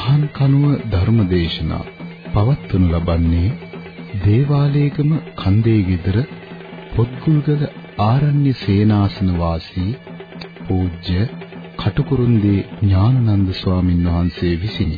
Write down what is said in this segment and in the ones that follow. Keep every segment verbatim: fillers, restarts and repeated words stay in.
දහම් කනුව ධර්මදේශනා පවත්වනු ලබන්නේ දේවාලේගම කන්දේ ගෙදර පොත්ගුල්ගල ආරණ්‍ය සේනාසන වාසී පූජ්‍ය කටුකුරුන්දී ඥානানন্দ ස්වාමින් වහන්සේ විසිනි.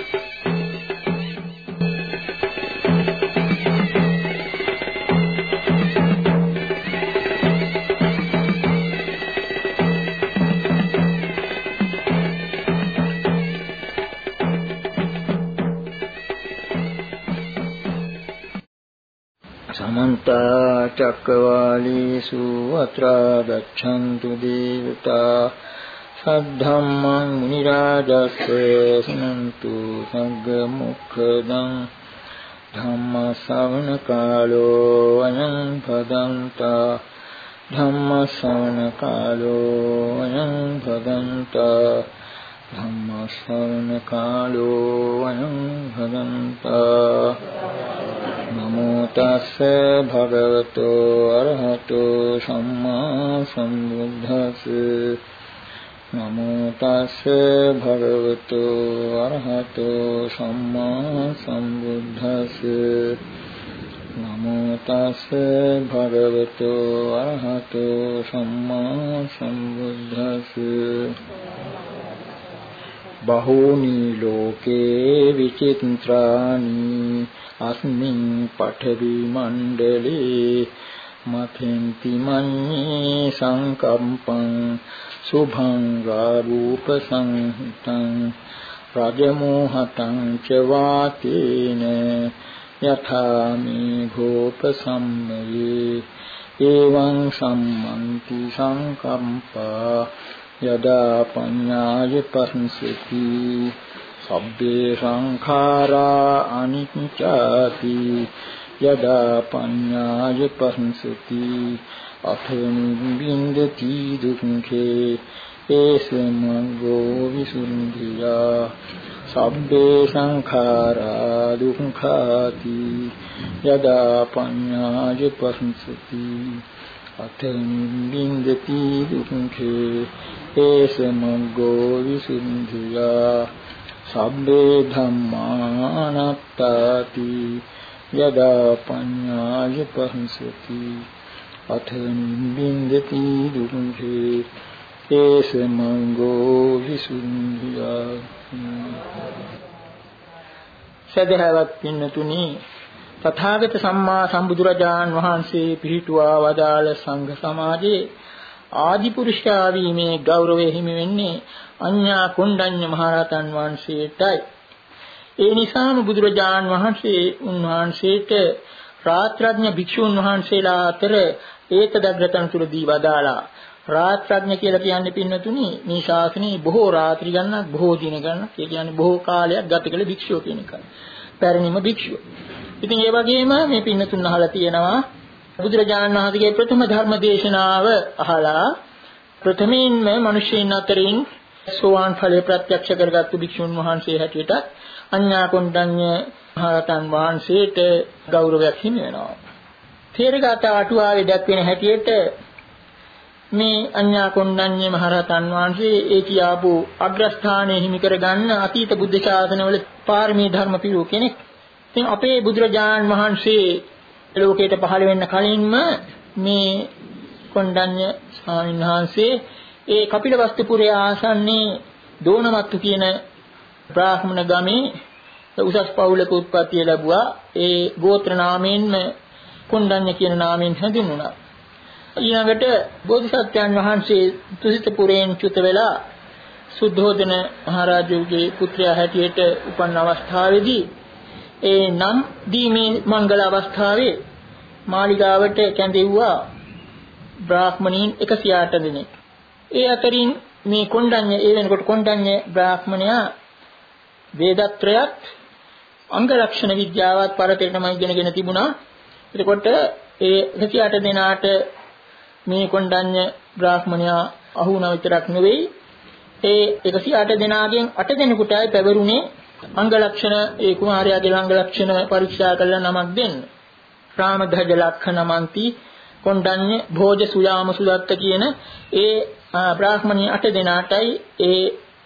समन्ता चक्रवालेषु अत्रा गच्छन्तु देवता सद्धम्मं मुनिराजस्य शृण्वन्तु सग्गमुखदं धम्मश्रवणकालो अयं भदन्ता धम्मश्रवणकालो अयं भदन्ता धम्मश्रवणकालो अयं भदन्ता नमो तस्से भगवतो अरहतो सम्मा सम्बुद्धस्से नमो तस्से भगवतो अरहतो सम्मा सम्बुद्धस्से नमो तस्से भगवतो अरहतो सम्मा सम्बुद्धस्से बहूनि लोके विचित्राणि अस्मिन् पठवि मण्डले मथेन्ति मन्ये संकम्पं शुभं रूपसंहितं रजमोहतं च वातेन यथा मेघोपशम्ये एवं सम्मन्ति संकम्पा यदा पඤ්ඤාය පස්සති सब्बे संखारा अनिच्चाति यदा पඤ්ඤාය पස්සති अथ निबिन्दति दुःखे एषमग्गो विसुन्धिया सब्बे संखारा दुःखाति यदा पඤ්ඤාය पස්සति अथ निबिन्दति दुःखे एषमग्गो विसुन्धिया सब्बे धम्मानात्ताति यदा पඤ්ඤාය पස්සति अथ निबिन्दति दुःखे एषमग्गो विसुन्धिया. සදහවත් පින්නතුනි, තථාගත සම්මා සම්බුදුරජාන් වහන්සේ පිහිටුවා වදාළ සංඝ සමාජයේ ආදි පුරුෂයා වීමේ ගෞරවය හිමි වෙන්නේ අඤ්ඤා කොණ්ඩඤ්ඤ මහරහතන් වහන්සේටයි. ඒ නිසාම බුදුරජාන් වහන්සේ උන්වහන්සේට රාත්‍රාඥ භික්ෂුන් වහන්සේලා අතර ඒකදග්‍රතන තුල දී වදාලා. රාත්‍රාඥ කියලා කියන්නේ පින්නතුනි මේ ශාසනයේ බොහෝ රාත්‍රී ගණනක් බොහෝ දින ගණනක් ඒ කියන්නේ බොහෝ කාලයක් ගත කළ භික්ෂුව කියන එකයි. පැරණිම භික්ෂුව. ඉතින් ඒ වගේම මේ පින්නතුන් අහලා තියෙනවා බුදුරජාණන් වහන්සේගේ ප්‍රථම ධර්ම දේශනාව අහලා ප්‍රථමයෙන්ම මිනිසෙයින් අතරින් සෝවාන් ඵලයේ ප්‍රත්‍යක්ෂ කරගත්තු භික්ෂුන් වහන්සේ හැටියට අඤ්ඤා කොණ්ඩඤ්ඤ මහරහතන් වහන්සේට ගෞරවයක් හිමි වෙනවා. තේරගත අටුවාවේ දැක්වෙන හැටියට මේ අඤ්ඤා කොණ්ඩඤ්ඤ මහරහතන් වහන්සේ ඒ කියාපු අග්‍රස්ථානයේ හිමි කරගන්න අතීත බුද්ධ ශාසනවල පාරමී ධර්ම පිරු කෙනෙක්. ඉතින් අපේ බුදුරජාණන් වහන්සේ ලෝකයට පහළ වෙන්න කලින්ම මේ කොණ්ඩඤ්ඤ ස්වාමීන් වහන්සේ ඒ කපිලවස්තුපුරයේ ආසන්නයේ දෝනවත්තු කියන බ්‍රාහ්මණ ගමේ උසස් පවුලක උත්පත්ති ලැබුවා. ඒ ගෝත්‍ර නාමයෙන්ම කොණ්ඩඤ්ඤ කියන නාමයෙන් හැඳින්වුණා. ඊළඟට බෝධිසත්වයන් වහන්සේ තුසිතපුරයෙන් චුත වෙලා සුද්ධෝදන මහරජුගේ පුත්‍රයා හැටියට උපන් අවස්ථාවේදී ඒ නම් දීමේ මංගල අවස්ථාවේ මාලිගාවට කැඳෙව්වා බ්‍රාහ්මණීන් එකසිය අට දෙනෙක්. ඒ අතරින් මේ කොණ්ඩඤ්ඤ ඒ වෙනකොට කොණ්ඩඤ්ඤ බ්‍රාහ්මණයා වේදත්‍රයත් අංග ලක්ෂණ විද්‍යාවත් පරතරටම ඉගෙනගෙන තිබුණා. එතකොට ඒ එකසිය අට දෙනාට මේ කොණ්ඩඤ්ඤ බ්‍රාහ්මණයා අහු වුණා විතරක් නෙවෙයි ඒ එකසිය අට දෙනාගෙන් අට දෙනෙකුටයි පැවරුනේ අංග ලක්ෂණ ඒ කුමාරයාගේ අංග ලක්ෂණ පරීක්ෂා කරලා නමක් දෙන්න. රාමධජ ලක්ෂණමන්ති කොණ්ඩඤ්ඤ භෝජ සුයාම සුදත්ත කියන ඒ බ්‍රාහ්මණී අට දෙනාටයි ඒ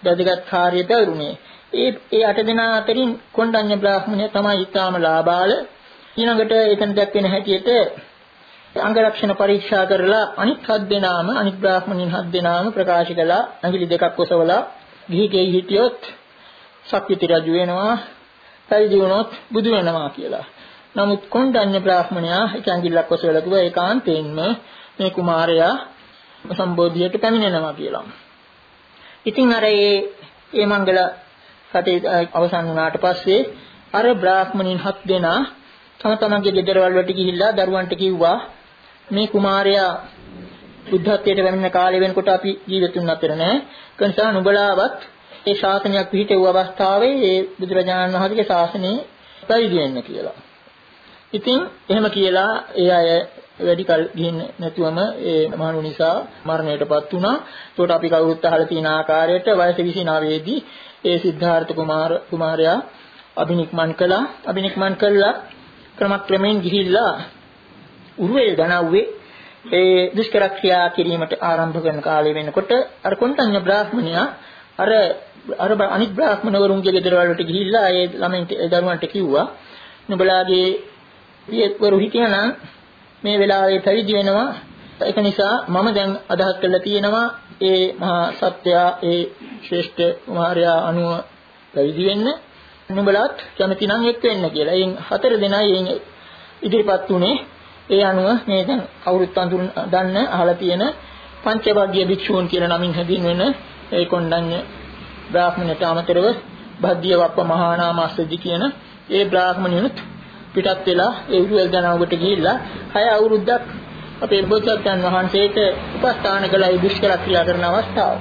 වැදගත් කාර්යය පැවරුනේ. ඒ ඒ අට දෙනා අතරින් කොණ්ඩඤ්ඤ බ්‍රාහ්මණය තමයි ඊටාම ලාබාල. ඊළඟට එතන දැක්වෙන හැටියට අංගලක්ෂණ පරීක්ෂා කරලා අනිත් හත් දෙනාම අනිත් බ්‍රාහ්මණයින් හත් දෙනාම ප්‍රකාශ කළා ඇඟිලි දෙකක් ඔසවලා ගිහිගෙයි හිටියොත් සක්විති රජු වෙනවා, පැවිදි වුණොත් බුදු වෙනවා කියලා. නමුත් කොණ්ඩඤ්ඤ බ්‍රාහ්මණයා එක ඇඟිල්ලක් ඔසවලා කිව්වා ඒකාන්තයෙන්ම මේ කුමාරයා සම්බෝධියට පැමිණෙනවා කියලා. ඉතින් අර ඒ ඒ මංගල කටේ අවසන් වුණාට පස්සේ අර බ්‍රාහ්මණයින් හත් දෙනා තම තමන්ගේ ගෙදරවල වලට ගිහිල්ලා දරුවන්ට කිව්වා මේ කුමාරයා බුද්ධත්වයට පැමිණෙන කාලය වෙනකොට අපි ජීවිතුන් අතර නැහැ. ඒ නිසා නුඹලාවත් ඒ ශාසනයක් පිහිටවූ අවස්ථාවේ ඒ බුදුරජාණන් වහන්සේගේ ශාසනයේ පැවිදි වෙන්න කියලා. ඉතින් එහෙම කියලා ඒ අය වැඩි කල ගිහින් නැතුවම ඒ මහණු නිසා මරණයටපත් වුණා. ඒකට අපි කවුරුත් අහලා තියෙන ආකාරයට වයස විසිනවය දී ඒ සිද්ධාර්ථ කුමාර කුමාරයා අබිනික්මන් කළා. අබිනික්මන් කළා ක්‍රමක්‍රමයෙන් ගිහිල්ලා උරුවෙල් දනව්වේ ඒ දුෂ්කර ක්‍රියා කිරීමට ආරම්භ කරන කාලය වෙනකොට අර කොණ්ඩඤ්ඤ බ්‍රාහ්මණයා අර අර අනිත් බ්‍රාහ්මණවරුන්ගේ ගෙදරවල වලට ගිහිල්ලා ඒ ළමයින්ට ඒ දරුවන්ට කිව්වා නුඹලාගේ පියවරු හිටියනම් මේ වෙලාවේ පැවිදි වෙනවා. ඒක නිසා මම දැන් අදහස් කරලා තියෙනවා ඒ මහා සත්‍යයා ඒ ශ්‍රේෂ්ඨ කුමාරයා අනුව පැවිදි වෙන්න. නුඹලාත් කැමති නම් එක් වෙන්න කියලා. එයින් හතර දෙනා එයින් ඉදිරිපත් උනේ. ඒ අනුව මේ දැන් කවුරුත් අඳුර දන්න අහලා තියෙන පංචවග්ගීය භික්ෂූන් කියලා නමින් හැදින්වෙන ඒ කොණ්ඩඤ්ඤ බ්‍රාහ්මණයට අමතරව භද්දිය වප්ප මහා නාමස්සදි කියන ඒ බ්‍රාහ්මණයනුත් පිටත් වෙලා ඒ උරුවෙල් දනවකට ගිහිල්ලා හය අවුරුද්දක් අපේ බෝසත්යන් වහන්සේට උපස්ථාන කළ ඒ දුෂ්කර ක්‍රියා කරන අවස්ථාව.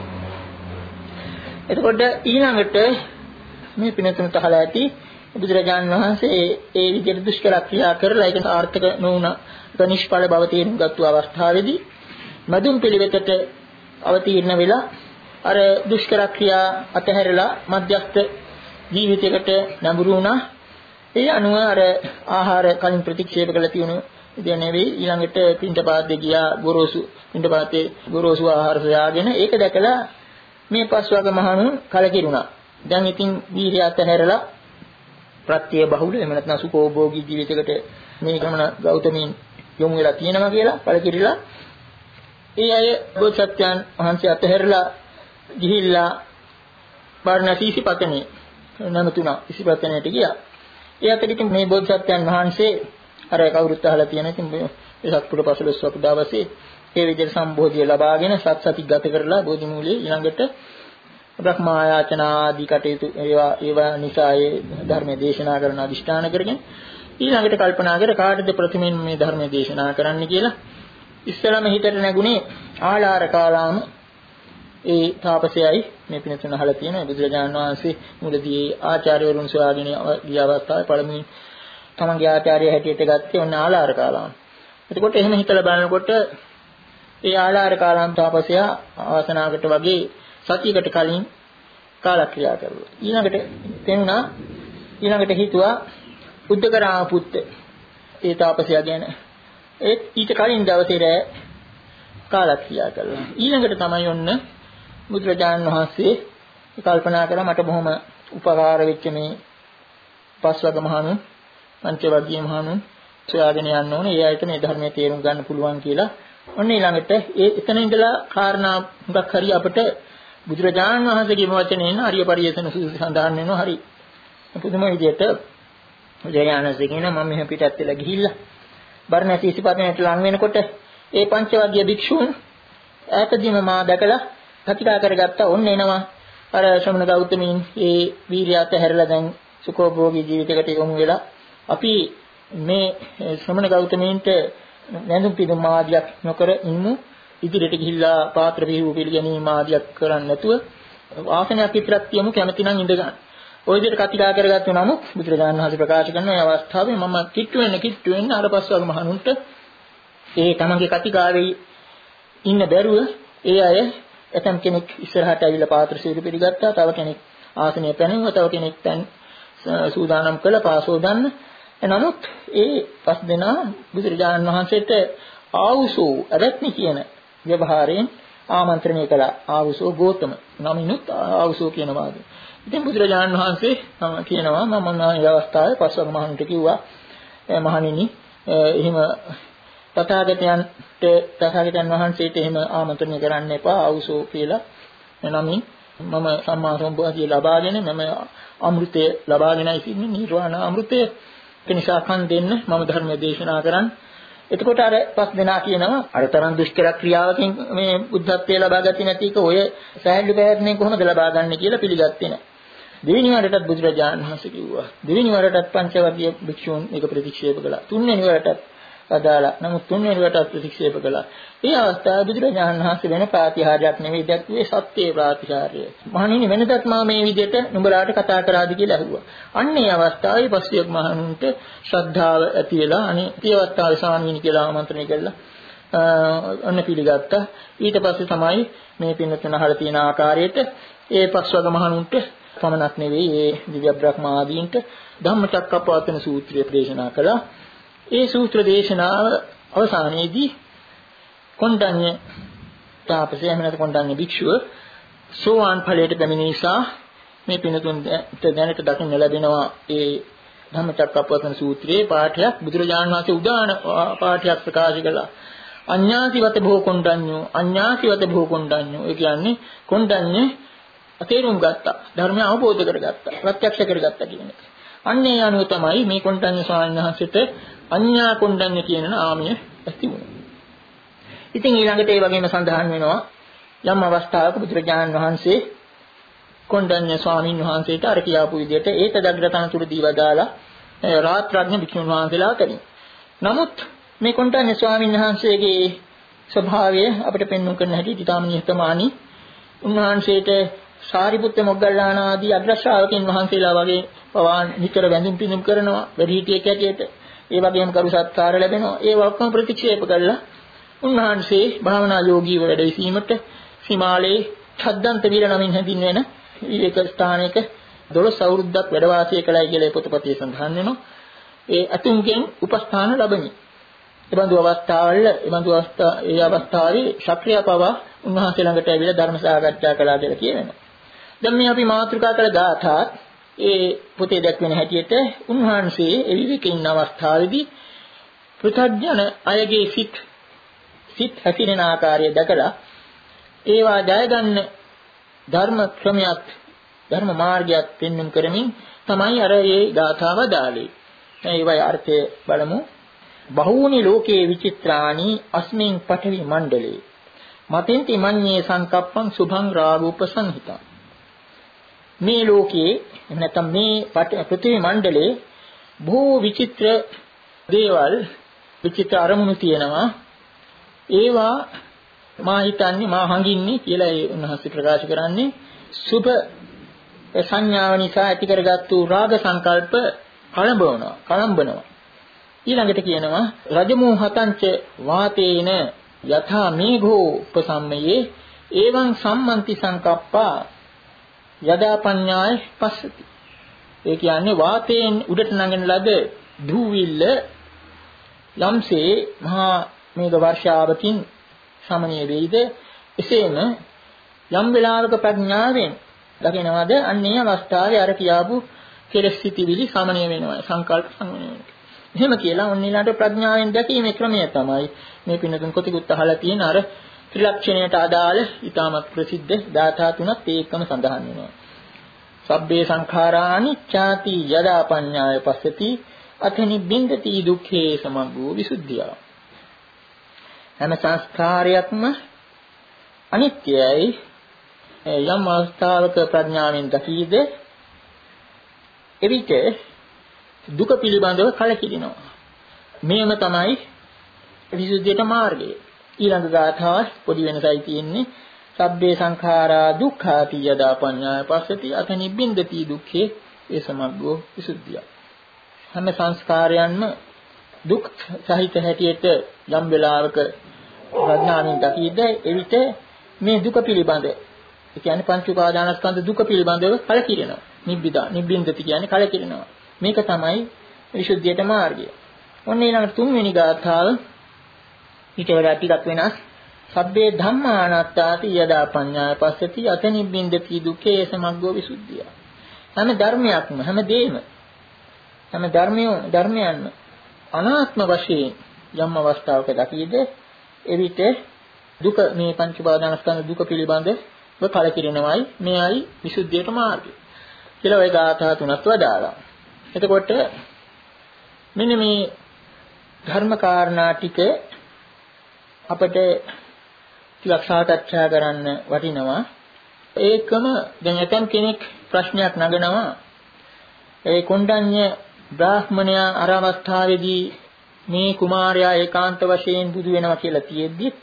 එතකොට ඊළඟට මේ පිනතුන්ට අහලා ඇති බුදුරජාණන් වහන්සේ ඒ විදිහට දුෂ්කර ක්‍රියා කරලා ඒක සාර්ථක නොවුන නිෂ්ඵල බව තේරුම් ගත්තු අවස්ථාවේදී මදුන් පිළිවෙතට අවතීර්ණ වෙලා අර දුෂ්කර ක්‍රියා අතහැරලා මධ්‍යස්ථ ජීවිතයකට නැඹුරු වුණා. ඒ අනුව අර ආහාර කලින් ප්‍රතික්ෂේප කළ තියුණු ඉතින් නෙවෙයි ඊළඟට පින්ඩපාතේ ගියා ගොරෝසු පින්ඩපාතේ ගොරෝසු ආහාර සොයාගෙන ඒක දැකලා මේ පස්වග මහණුන් කලකිරුණා. දැන් ඉතින් වීර්යය අතහැරලා ප්‍රත්‍ය බහුල එහෙම නැත්නම් සුඛෝභෝගී ජීවිතයකට මේ ගමන ගෞතමීන් යොමු වෙලා තියෙනවා කියලා කලකිරිලා ඒ අය බෝසත්යන් වහන්සේ අතහැරලා ගිහිල්ලා බාරණසී ඉසිපතනේ නමතුණා ඉසිපතනේට ගියා. ඒ අතරින් මේ බෝසත්යන් වහන්සේ අර කවුරුත් අහලා තියෙන ඉතින් මේ සත්පුර පසළොස්වක දවසේ ඒ විදිහට සම්බෝධිය ලබාගෙන සත් සති ගත කරලා බෝධි මූලයේ ඊළඟට බ්‍රහ්මායාචන ආදී කටයුතු ඒවා ඒවා නිසා ඒ ධර්මයේ දේශනා කරන අදිෂ්ඨාන කරගෙන ඊළඟට කල්පනා කර කාටද ප්‍රථමයෙන් මේ ධර්මයේ දේශනා කරන්න කියලා ඉස්සලම හිතට නැගුණේ ආලාර කාලාම ඒ තාපසයයි මේ පිනතුන අහලා තියෙන බුදුරජාණන් වහන්සේ මුලදී ආචාර්යවරුන් සොයාගෙන ගිය අවස්ථාවේ පළමුවෙන් තමන්ගේ ආචාර්ය හැටියට ගත්තේ ඔන්න ආලාර කාලාම. එතකොට එහෙම හිතලා බලනකොට ඒ ආලාර කාලාම තාපසයා ආසනාවකට වගේ සතියකට කලින් කාලක්‍රියා කරුවා. ඊළඟට තේරුණා ඊළඟට හිතුවා බුද්ධකරාම පුත්ත ඒ තාපසයා ගැන ඒ ඊට කලින් දවසේ රැ කාලක්‍රියා කළා. ඊළඟට තමයි ඔන්න බුදුරජාණන් වහන්සේ කල්පනා කළා මට බොහොම උපකාර වෙච්ච මේ පස්වග මහණුන් පංචවග්ගීය මහණුන් සොයාගෙන යන්න ඕනේ. ඒ අයට මේ ධර්මයේ තේරුම් ගන්න පුළුවන් කියලා. ඔන්න ඊළඟට ඒ එතන ඉඳලා කාරණා මුගක් හරි අපිට බුදුරජාණන් වහන්සේගේ වචනයෙන් හරිය පරියසන සඳහන් වෙනවා. හරි පුදුම විදියට බුදුරජාණන් වහන්සේ කියන මම මෙහෙ පිටත් වෙලා ගිහිල්ලා බර්ණසී ඉසිපතනට ලං වෙනකොට ඒ පංචවග්ගීය භික්ෂූන් ඈතදීම මා දැකලා කතිකා කරගත්තා. ඔන්න එනවා අර ශ්‍රමණ ගෞතමීන් ඒ වීර්යයත් හැරලා දැන් සුඛෝභෝගී ජීවිතයකට යොමු වෙලා අපි මේ ශ්‍රමණ ගෞතමීන්ට නැඳුම් පිදුම් ආදියක් නොකර ඉන්නු ඉදිරියට ගිහිල්ලා පාත්‍ර පිහුව පිළිගැනීම ආදියක් කරන්නේ නැතුව ආසනයක් විතරක් තියමු කැමති නම් ඉඳ ගන්න. ওই විදිහට කතිකා කරගත්තු නමුත් බුදුරජාණන් වහන්සේ ප්‍රකාශ කරන මේ අවස්ථාවේ මම කිට්ටු වෙන්න කිට්ටු වෙන්න අර පස්වග මහණුන්ට ඒ තමන්ගේ කතිකාවේ ඉන්න බැරුව ඒ අය එතම් කෙනෙක් ඉස්සරහට ඇවිල්ලා පාත්‍ර සිවුරු පිළිගත්තා. තව කෙනෙක් ආසනය පැනෙවුවා. තව කෙනෙක් දැන් සූදානම් කළ පාසෝදන්න. නමුත් ඒ පස් දෙනා බුදුරජාණන් වහන්සේට ආවුසෝ අරත්නි කියන ව්‍යවහාරයෙන් ආමන්ත්‍රණය කළා. ආවුසෝ ගෝතම නමිනුත් ආවුසෝ කියන වාගේ. ඉතින් බුදුරජාණන් වහන්සේ කියනවා මම මේ අවස්ථාවේ පස්වග මහණුන්ට කිව්වා මහණෙනි එහෙම තථාගතයන්ට තථාගතයන් වහන්සේට එහෙම ආමන්ත්‍රණය කරන්න එපා ආවුසෝ කියලා නමින් මම සම්මා සම්බුද්ධිය ලබාගෙන මම අමෘතය ලබාගෙනයි ඉන්නේ නිර්වාණ අමෘතය. ඒ නිසා කන් දෙන්න මම ධර්ම දේශනා කරන්න. එතකොට අර පස් දෙනා කියනවා අර තරම් දුෂ්කර ක්‍රියාවකින් මේ බුද්ධත්වයේ ලබා ගත්තේ නැති එක ඔය සෑහළු පැවැත්මෙන් කොහොමද ලබා ගන්න කියලා පිළිගත්තේ නැහැ. දෙවෙනි වරටත් බුදුරජාණන් වහන්සේ කිව්වා. දෙවෙනි වරටත් පංචවර්ගීය භික්ෂූන් ඒක ප්‍රතික්ෂේප කළා. තුන්වෙනි වරටත් අදාලා. නමුත් තුන්වෙනි වරටත් ප්‍රතික්ෂේප කළා. මේ අවස්ථාවේ බුදුරජාණන් වහන්සේ වෙන ප්‍රාතිහාර්යයක් නෙවෙයි දැක්ුවේ සත්‍ය ප්‍රාතිහාර්යය. මහණෙනි වෙනදත් මම මේ විදිහට නුඹලාට කතා කරාද කියලා අහුවා. අන්න ඒ අවස්ථාවේ පස්වියක් මහණුන්ට ශ්‍රද්ධාව ඇති වෙලා අනේ මේ අවස්ථාවේ සාමීනි කියලා ආමන්ත්‍රණය කළා. අන්න පිළිගත්තා. ඊට පස්සේ තමයි මේ පින්නතුන අහලා තියෙන ආකාරයට ඒ පස්වග මහණුන්ට පමණක් නෙවෙයි ඒ දිව්‍ය බ්‍රහ්ම ආදීන්ට ධම්මචක්කප්පවත්තන සූත්‍රය දේශනා කළා. ඒ සූත්‍ර දේශනාව අවසානයේදී කොණ්ඩඤ්ඤ තාපසය එහෙම නැත්නම් කොණ්ඩඤ්ඤ භික්ෂුව සෝවාන් ඵලයට පැමිණ නිසා මේ පිනතුන්ට දැනට දකින්න ලැබෙනවා ඒ ධම්මචක්කප්පවත්තන සූත්‍රයේ පාඨයක් බුදුරජාණන් වහන්සේ උදාන පාඨයක් ප්‍රකාශ කළා. අඤ්ඤාතිවත භෝ කොණ්ඩඤ්ඤෝ අඤ්ඤාතිවත භෝ කොණ්ඩඤ්ඤෝ ඒ කියන්නේ කොණ්ඩඤ්ඤ තේරුම් ගත්තා ධර්මය අවබෝධ කරගත්තා ප්‍රත්‍යක්ෂ කරගත්තා කියන එක. අන්න ඒ අනුව තමයි මේ කොණ්ඩඤ්ඤ ස්වාමීන් වහන්සේට අඤ්ඤා කොණ්ඩඤ්ඤ කියන නාමය ඇති වුණේ. ඉතින් ඊළඟට ඒ වගේම සඳහන් වෙනවා යම් අවස්ථාවක බුදුරජාණන් වහන්සේ කොණ්ඩඤ්ඤ ස්වාමීන් වහන්සේට අර කියාපු විදිහට ඒතදග්‍රතනතුරු දීවදාලා රාත්‍රාඥ භික්ෂුන් වහන්සේලා කලින්. නමුත් මේ කොණ්ඩඤ්ඤ ස්වාමීන් වහන්සේගේ ස්වභාවය අපිට පෙන්වන්න කරන හැටි ඊටාම නිහතමානී. උන්වහන්සේට සාරිපුත්ත මොග්ගල්ලාන ආදී අග්‍ර ශ්‍රාවකින් වහන්සේලා වගේ පවා නිතර වැඳුම් පිදුම් කරනවා වැඩිහිටියෙක් ඇටියට. ඒ වගේම කරු සත්කාර ලැබෙනවා. ඒ වක්කම ප්‍රතික්ෂේප කළා. උන්වහන්සේ භාවනා යෝගීව වැඩ සිටීමට හිමාලයේ ඡද්දන්ත වීර නමින් හැඳින්වෙන ඒක ස්ථානයක දොළොස් අවුරුද්දක් වැඩ වාසය කළයි කියලා පොතපතේ සඳහන් වෙනවා. ඒ අතුන්ගෙන් උපස්ථාන ලැබෙමි. එබඳු අවස්ථාවල එබඳු අවස්ථා ඒ අවස්ථාවේ ශක්‍රිය පවා උන්වහන්සේ ළඟට ඇවිල්ලා ධර්ම සාකච්ඡා කළා කියලා කියනවා. දැන් මේ අපි මාතෘකා කළ ගාථාත් ඒ පොතේ දැක්වෙන හැටියට උන්වහන්සේ එවිවිකින් අවස්ථාවේදී පෘථග්ජන අයගේ සිත් සිත් හැසිරෙන ආකාරය දැකලා ඒවා ජය ගන්න ධර්ම ක්‍රමයක් ධර්ම මාර්ගයක් පෙන්වන්න කරමින් තමයි අර ඒ ගාථාව දාලේ. ඒවයි අර්ථය බලමු. බහූනි ලෝකේ විචිත්‍රානි අස්මින් පඨවි මණ්ඩලේ මතින්ති මඤ්ඤේ සංකප්පං සුභං රාගෝපසංහිතං. මේ ලෝකයේ එහෙම නැත්නම් මේ පෘථිවි මණ්ඩලේ බොහෝ විචිත්‍ර දේවල් විචිත්‍ර අරමුණු තියෙනවා. ඒවා මා හිතන්නේ මා හංගින්නේ කියලා ඒ උන්වහන්සේ ප්‍රකාශ කරන්නේ සුභ සංඥාව නිසා ඇති කරගත්තු රාග සංකල්ප කලඹවනවා කලඹනවා. ඊළඟට කියනවා රජමෝ හතංච වාතේන යථා මේඝෝ උපසම්මයේ එවං සම්මන්ති සංකප්පා යදා පඤ්ඤාය පස්සති. ඒ කියන්නේ වාතයෙන් උඩට නගන ලද දූවිල්ල යම්සේ මහා මේඝ වර්ෂාවකින් සමනය වෙයිද එසේම යම් වෙලාවක ප්‍රඥාවෙන් දකිනවද අන්නේ අවස්ථාවේ අර කියාපු කෙලෙස් සිටිවිලි සමනය වෙනවා සංකල්ප සමනය වෙනවා. එහෙම කියලා ඔන්නීලාට ප්‍රඥාවෙන් දැකීමේ ක්‍රමය තමයි මේ පින්නතුන් කොටිකුත් අහලා තියෙන අර ත්‍රිලක්ෂණයට අදාළ ඊටමත් ප්‍රසිද්ධ ධාතා තුනක් ඒකම සඳහන් වෙනවා. සබ්බේ සංඛාරා අනිච්ඡාති යදා පඤ්ඤාය පස්සති අතනි බින්දති දුක්ඛේ සමග්ගෝ විසුද්ධිය. හැම සංස්කාරයක්ම අනිත්‍යයි. යම් අවස්ථාවක ප්‍රඥාවෙන් දකීද එවිට දුක පිළිබඳව කලකිරිනවා. මේම තමයි විසුද්ධියට මාර්ගය. ඊළඟ ගාථාව පොඩි වෙනසයි තියෙන්නේ. සබ්බේ සංඛාරා දුක්ඛාති යදා පඤ්ඤාය පස්සති අත නිබ්බින්දති දුක්ඛේ ඒ සමග්ගෝ විසුද්ධිය. හැම සංස්කාරයන්ම දුක් සහිත හැටියට යම් වෙලාවක ප්‍රඥාවෙන් දකීද එවිට මේ දුක පිළිබඳ ඒ කියන්නේ පංච උපාදානස්කන්ධ දුක පිළිබඳව කලකිරෙනවා. නිබ්බිදා නිබ්බින්දති කියන්නේ කලකිරෙනවා. මේක තමයි විසුද්ධියට මාර්ගය. ඔන්න ඊළඟ තුන්වෙනි ගාථාව ඊට වඩා ටිකක් වෙනස්. සබ්බේ ධම්මා අනාත්තාති යදා පඤ්ඤාය පස්සති අතනිබ්බින්දති දුක්ඛේ සමග්ගෝ විසුද්ධිය. හැම ධර්මයක්ම හැම දෙයක්ම හැම ධර්මිය ධර්මයන්ම අනාත්ම වශයෙන් යම් අවස්ථාවක දකීද එවිට දුක මේ පංච උපාදානස්කන්ධ දුක පිළිබඳව කලකිරෙනවයි මෙයයි විසුද්ධියට මාර්ගය කියලා ওই ගාථා තුනක් වදාළා. එතකොට මෙන්න මේ ධර්ම කාරණා ටික අපිට ටිකක් සාකච්ඡා කරන්න වටිනවා. ඒකම දැන් ඇතම් කෙනෙක් ප්‍රශ්නයක් නගනවා. ඒ කොණ්ඩඤ්ඤ බ්‍රාහ්මණයා අර අවස්ථාවේදී මේ කුමාරයා ඒකාන්ත වශයෙන් බුදු වෙනවා කියලා තියෙද්දිත්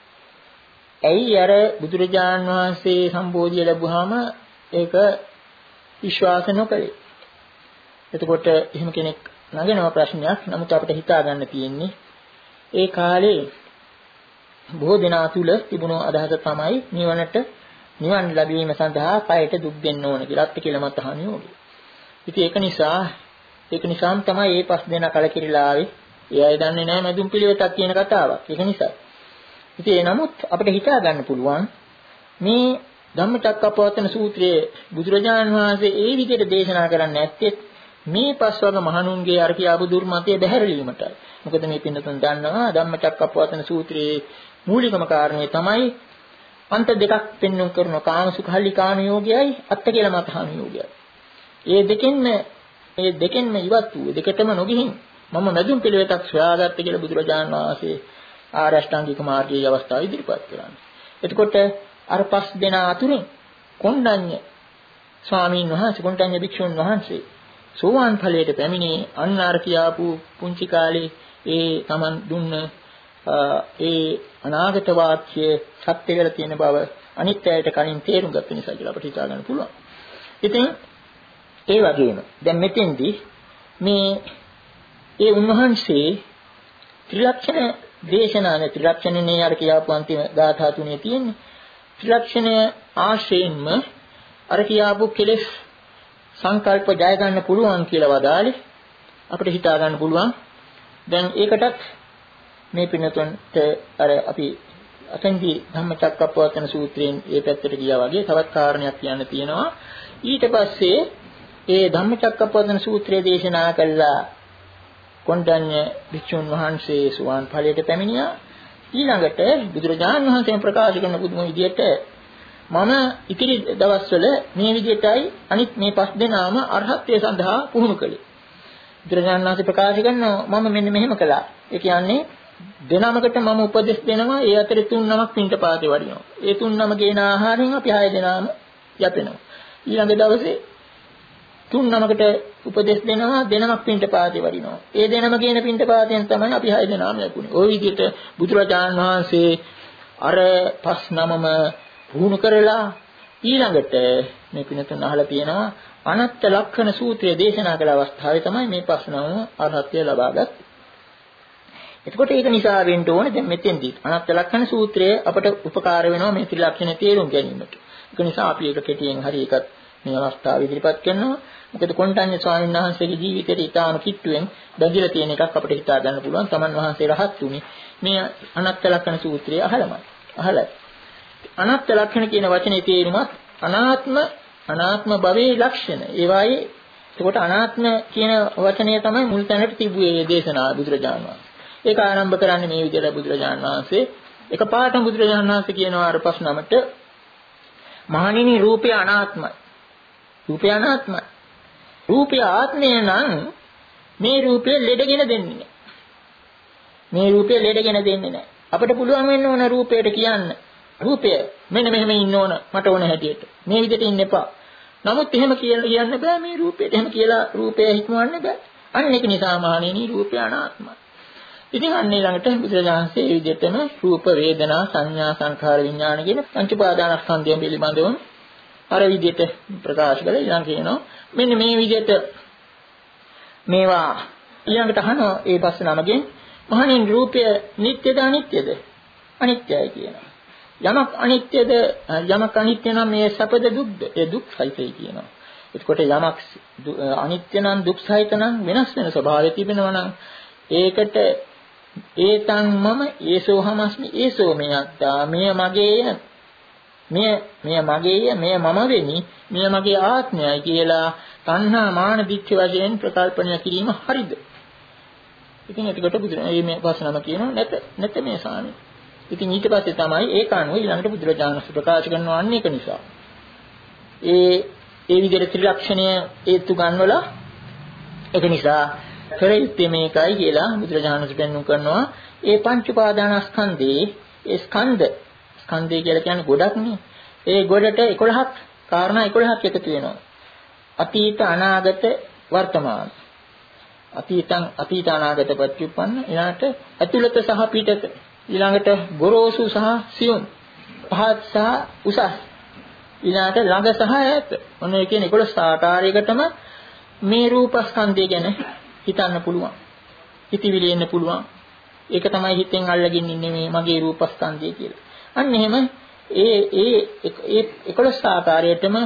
ඇයි අර බුදුරජාන් වහන්සේ සම්බෝධිය ලැබුවාම ඒක විශ්වාස නොකළේ? එතකොට එහෙම කෙනෙක් නගනවා ප්‍රශ්නයක්. නමුත් අපිට හිතා ගන්න තියෙන්නේ ඒ කාලේ බොහෝ දෙනා තුල තිබුණු අදහස තමයි නිවනට නිවන් ලැබීම සඳහා කයට දුක් දෙන්න ඕන කියලා අත් කියලා මත අහනියෝගේ. ඉතින් ඒක නිසා ඒක නිසාම තමයි මේ පස් දෙනා කලකිරිලා ආවේ. ඒ අය දන්නේ නැහැ මදුම් පිළිවෙතක් කියන කතාවක්. ඒක නිසා. ඉතින් ඒ නමුත් අපිට හිතා ගන්න පුළුවන් මේ ධම්මචක්කප්පවත්තන සූත්‍රයේ බුදුරජාණන් වහන්සේ ඒ විදිහට දේශනා කරන්නේ නැත්තේ මේ පස්වග මහණුන්ගේ අර කියාපු දුර්මතයේ බැහැරලීමටයි. මොකද මේ පින්නතුන් දන්නවා ධම්මචක්කප්පවත්තන සූත්‍රයේ මූලිකම කාරණේ තමයි අන්ත දෙකක් පෙන්වන කරන කාමසුඛල්ලි කාම යෝගයයි අත්ත කියලා මතහන යෝගයයි. ඒ දෙකෙන්ම ඒ දෙකෙන්ම ඉවත් වූ දෙකටම නොගිහින් මම මැදුම් පිළිවෙතක් සොයාගත්ත කියලා බුදුරජාණන් වහන්සේ ආරෂ්ඨාංගික මාර්ගයේ අවස්ථාව ඉදිරිපත් කරන්නේ. එතකොට අර පස් දෙනා අතුරින් කොණ්ඩඤ්ඤ ස්වාමීන් වහන්සේ කොණ්ඩඤ්ඤ භික්ෂුන් වහන්සේ සෝවාන් ඵලයට පැමිණේ අන්න අර කියාපු පුංචි කාලේ ඒ Taman දුන්න ඒ අනාගත වාක්‍ය සත්‍ය වෙලා තියෙන බව අනිත්‍යයට කලින් තේරුම් ගත්ත නිසා කියලා අපිට හිතා ගන්න පුළුවන්. ඉතින් ඒ වගේම දැන් මෙතෙන්දී මේ ඒ උන්වහන්සේ ත්‍රිලක්ෂණ දේශනාවේ ත්‍රිලක්ෂණනේ අර කියාපු අන්තිම ගාථා තුනේ තියෙන්නේ. ත්‍රිලක්ෂණය ආශ්‍රයෙන්ම අර කියාපු කෙලෙස් සංකල්ප ජය ගන්න පුළුවන් කියලා වදාළේ අපිට හිතා ගන්න පුළුවන්. දැන් ඒකටත් මේ පින්නතුන්ට අර අපි අතෙන්දී ධම්මචක්කප්පවත්තන සූත්‍රයෙන් ඒ පැත්තට ගියා වගේ තවත් කාරණයක් කියන්න තියෙනවා. ඊට පස්සේ ඒ ධම්මචක්කප්පවත්තන සූත්‍රය දේශනා කළා කොණ්ඩඤ්ඤ භික්ෂුන් වහන්සේ සුවාන් ඵලයට පැමිණියා. ඊළඟට බුදුරජාණන් වහන්සේ ප්‍රකාශ කරන බුදුම විදියට මම ඉතිරි දවස්වල මේ විදියටයි අනිත් මේ පස් දෙනාම අරහත්ත්වයට සඳහා පුහුණු කළේ. බුදුරජාණන් වහන්සේ ප්‍රකාශ කරනවා මම මෙන්න මෙහෙම කළා. ඒ කියන්නේ දෙනමකට මම උපදෙස් දෙනවා. ඒ අතරේ තුන් නමක් පින්ඩපාතේ වඩිනවා. ඒ තුන් නම ගේන ආහාරයෙන් අපි හය දෙනාම යැපෙනවා. ඊළඟ දවසේ තුන් නමකට උපදෙස් දෙනවා. දෙනමක් පින්ඩපාතේ වඩිනවා. ඒ දෙනම ගේන පින්ඩපාතයෙන් තමයි අපි හය දෙනාම යැපුණේ. ওই විදිහට බුදුරජාණන් වහන්සේ අර පස් නමම පුහුණු කරලා ඊළඟට මේ පිනතුන් අහලා තියෙනවා අනත්ත ලක්ෂණ සූත්‍රය දේශනා කළ අවස්ථාවේ තමයි මේ පස් නම අරහත්ත්වය ලබාගත්තේ. එතකොට ඒක නිසා වෙන්න ඕනේ දැන් මෙතෙන්දී අනත්ත ලක්ෂණ සූත්‍රය අපට උපකාර වෙනවා මේ ත්‍රිලක්ෂණ තේරුම් ගැනීමට. ඒක නිසා අපි ඒක කෙටියෙන් හරි එකක් මේ අවස්ථාවේ ඉදිරිපත් කරනවා. මොකද කොණ්ඩඤ්ඤ ස්වාමීන් වහන්සේගේ ජීවිතයට ඊටාම කිට්ටුවෙන් බැඳිලා තියෙන එකක් අපිට හිතා ගන්න පුළුවන්. තමන් වහන්සේ රහත් උනේ මේ අනත්ත ලක්ෂණ සූත්‍රය අහලමයි. අහලා අනාත්ම ලක්ෂණ කියන වචනේ තේරුමත් අනාත්ම අනාත්ම භවයේ ලක්ෂණ. ඒ වායේ එතකොට අනාත්ම කියන වචනය තමයි මුල් තැනට තිබුවේ මේ දේශනාව බුදුරජාණන් වහන්සේ. ඒක ආරම්භ කරන්නේ මේ විදිහට බුදුරජාණන් වහන්සේ එකපාරටම බුදුරජාණන් වහන්සේ කියනවා අර ප්‍රශ්නමට මහණෙනි රූපය අනාත්මයි. රූපය අනාත්මයි. රූපය ආත්මය නම් මේ රූපය ලෙඩගෙන දෙන්නේ නැහැ. මේ රූපය ලෙඩගෙන දෙන්නේ නැහැ. අපිට පුළුවන් වෙන්න ඕන රූපයට කියන්න රූපය මෙන්න මෙහෙම ඉන්න ඕන මට ඕන හැටියට. මේ විදිහට ඉන්න එපා. නමුත් එහෙම කියලා කියන්න බෑ මේ රූපයට. එහෙම කියලා රූපය හික්මවන්න බෑ. අන්න ඒක නිසා මහණෙනි රූපය අනාත්මයි. ඉතින් අන්න ඊළඟට බුදුරජාණන්සේ මේ විදිහටම රූප වේදනා සංඥා සංඛාර විඥාන කියන පංච උපාදානස්කන්ධයන් පිළිබඳව අර විදිහට ප්‍රකාශ කළා. ඊළඟ කියනවා මෙන්න මේ විදිහට මේවා ඊළඟට අහනවා ඒ පස්ස නමගෙන් මහණෙනි රූපය නිට්ටයද අනිත්‍යද? අනිත්‍යයි කියනවා. යමක් අනිත්‍යද යමක් අනිත්‍ය නම් මේ සැපද දුක්ද? ඒ දුක් සහිතයි කියනවා. එතකොට යමක් අනිත්‍ය නම් දුක් සහිත නම් වෙනස් වෙන ස්වභාවය තිබෙනවා නම් ඒකට ඒතං මම ඒසෝ හමස්මි ඒසෝ මේ අත්තා මෙය මගේය මෙය මෙය මගේය මෙය මම වෙමි මෙය මගේ ආත්මයයි කියලා තණ්හා මාන දිච්ච වශයෙන් ප්‍රකල්පනය කිරීම හරිද? ඉතින් එතකොට බුදුරජාණන් මේ වසනම කියනවා නැත නැත මේ සාමි. ඉතින් ඊට පස්සේ තමයි ඒක අනුව ඊළඟට බුදුරජාණන් ප්‍රකාශ කරනවා අන්න ඒක නිසා. ඒ ඒ විදිහට ත්‍රිලක්ෂණය හේතු ගන්නවලා ඒක නිසා කරේත්තේ මේකයි කියලා බුදුරජාණන් පෙන්වු කරනවා. ඒ පංච උපාදානස්කන්ධේ ඒ ස්කන්ධ ස්කන්ධය කියලා කියන්නේ ගොඩක්නේ. ඒ ගොඩට එකොළහක් කාරණා එකොළහක් එකතු වෙනවා. අතීත අනාගත වර්තමාන. අතීතං අතීත අනාගත පච්චුප්පන්න ඊළඟට ඇතුළත සහ පිටත ඊළඟට ගොරෝසු සහ සියුම් පහත් සහ උසස් ඊළඟට ළඟ සහ ඈත. ඔන්න ඒ කියන්නේ එකොළහ ආකාරයකටම මේ රූපස්කන්ධය ගැන හිතන්න පුළුවන්. හිතවිලි එන්න පුළුවන්. ඒක තමයි හිතෙන් අල්ලගෙන ඉන්නේ මේ මගේ රූපස්කන්ධය කියලා. අන්න එහෙම ඒ ඒ ඒ එකොළහ ආකාරයටම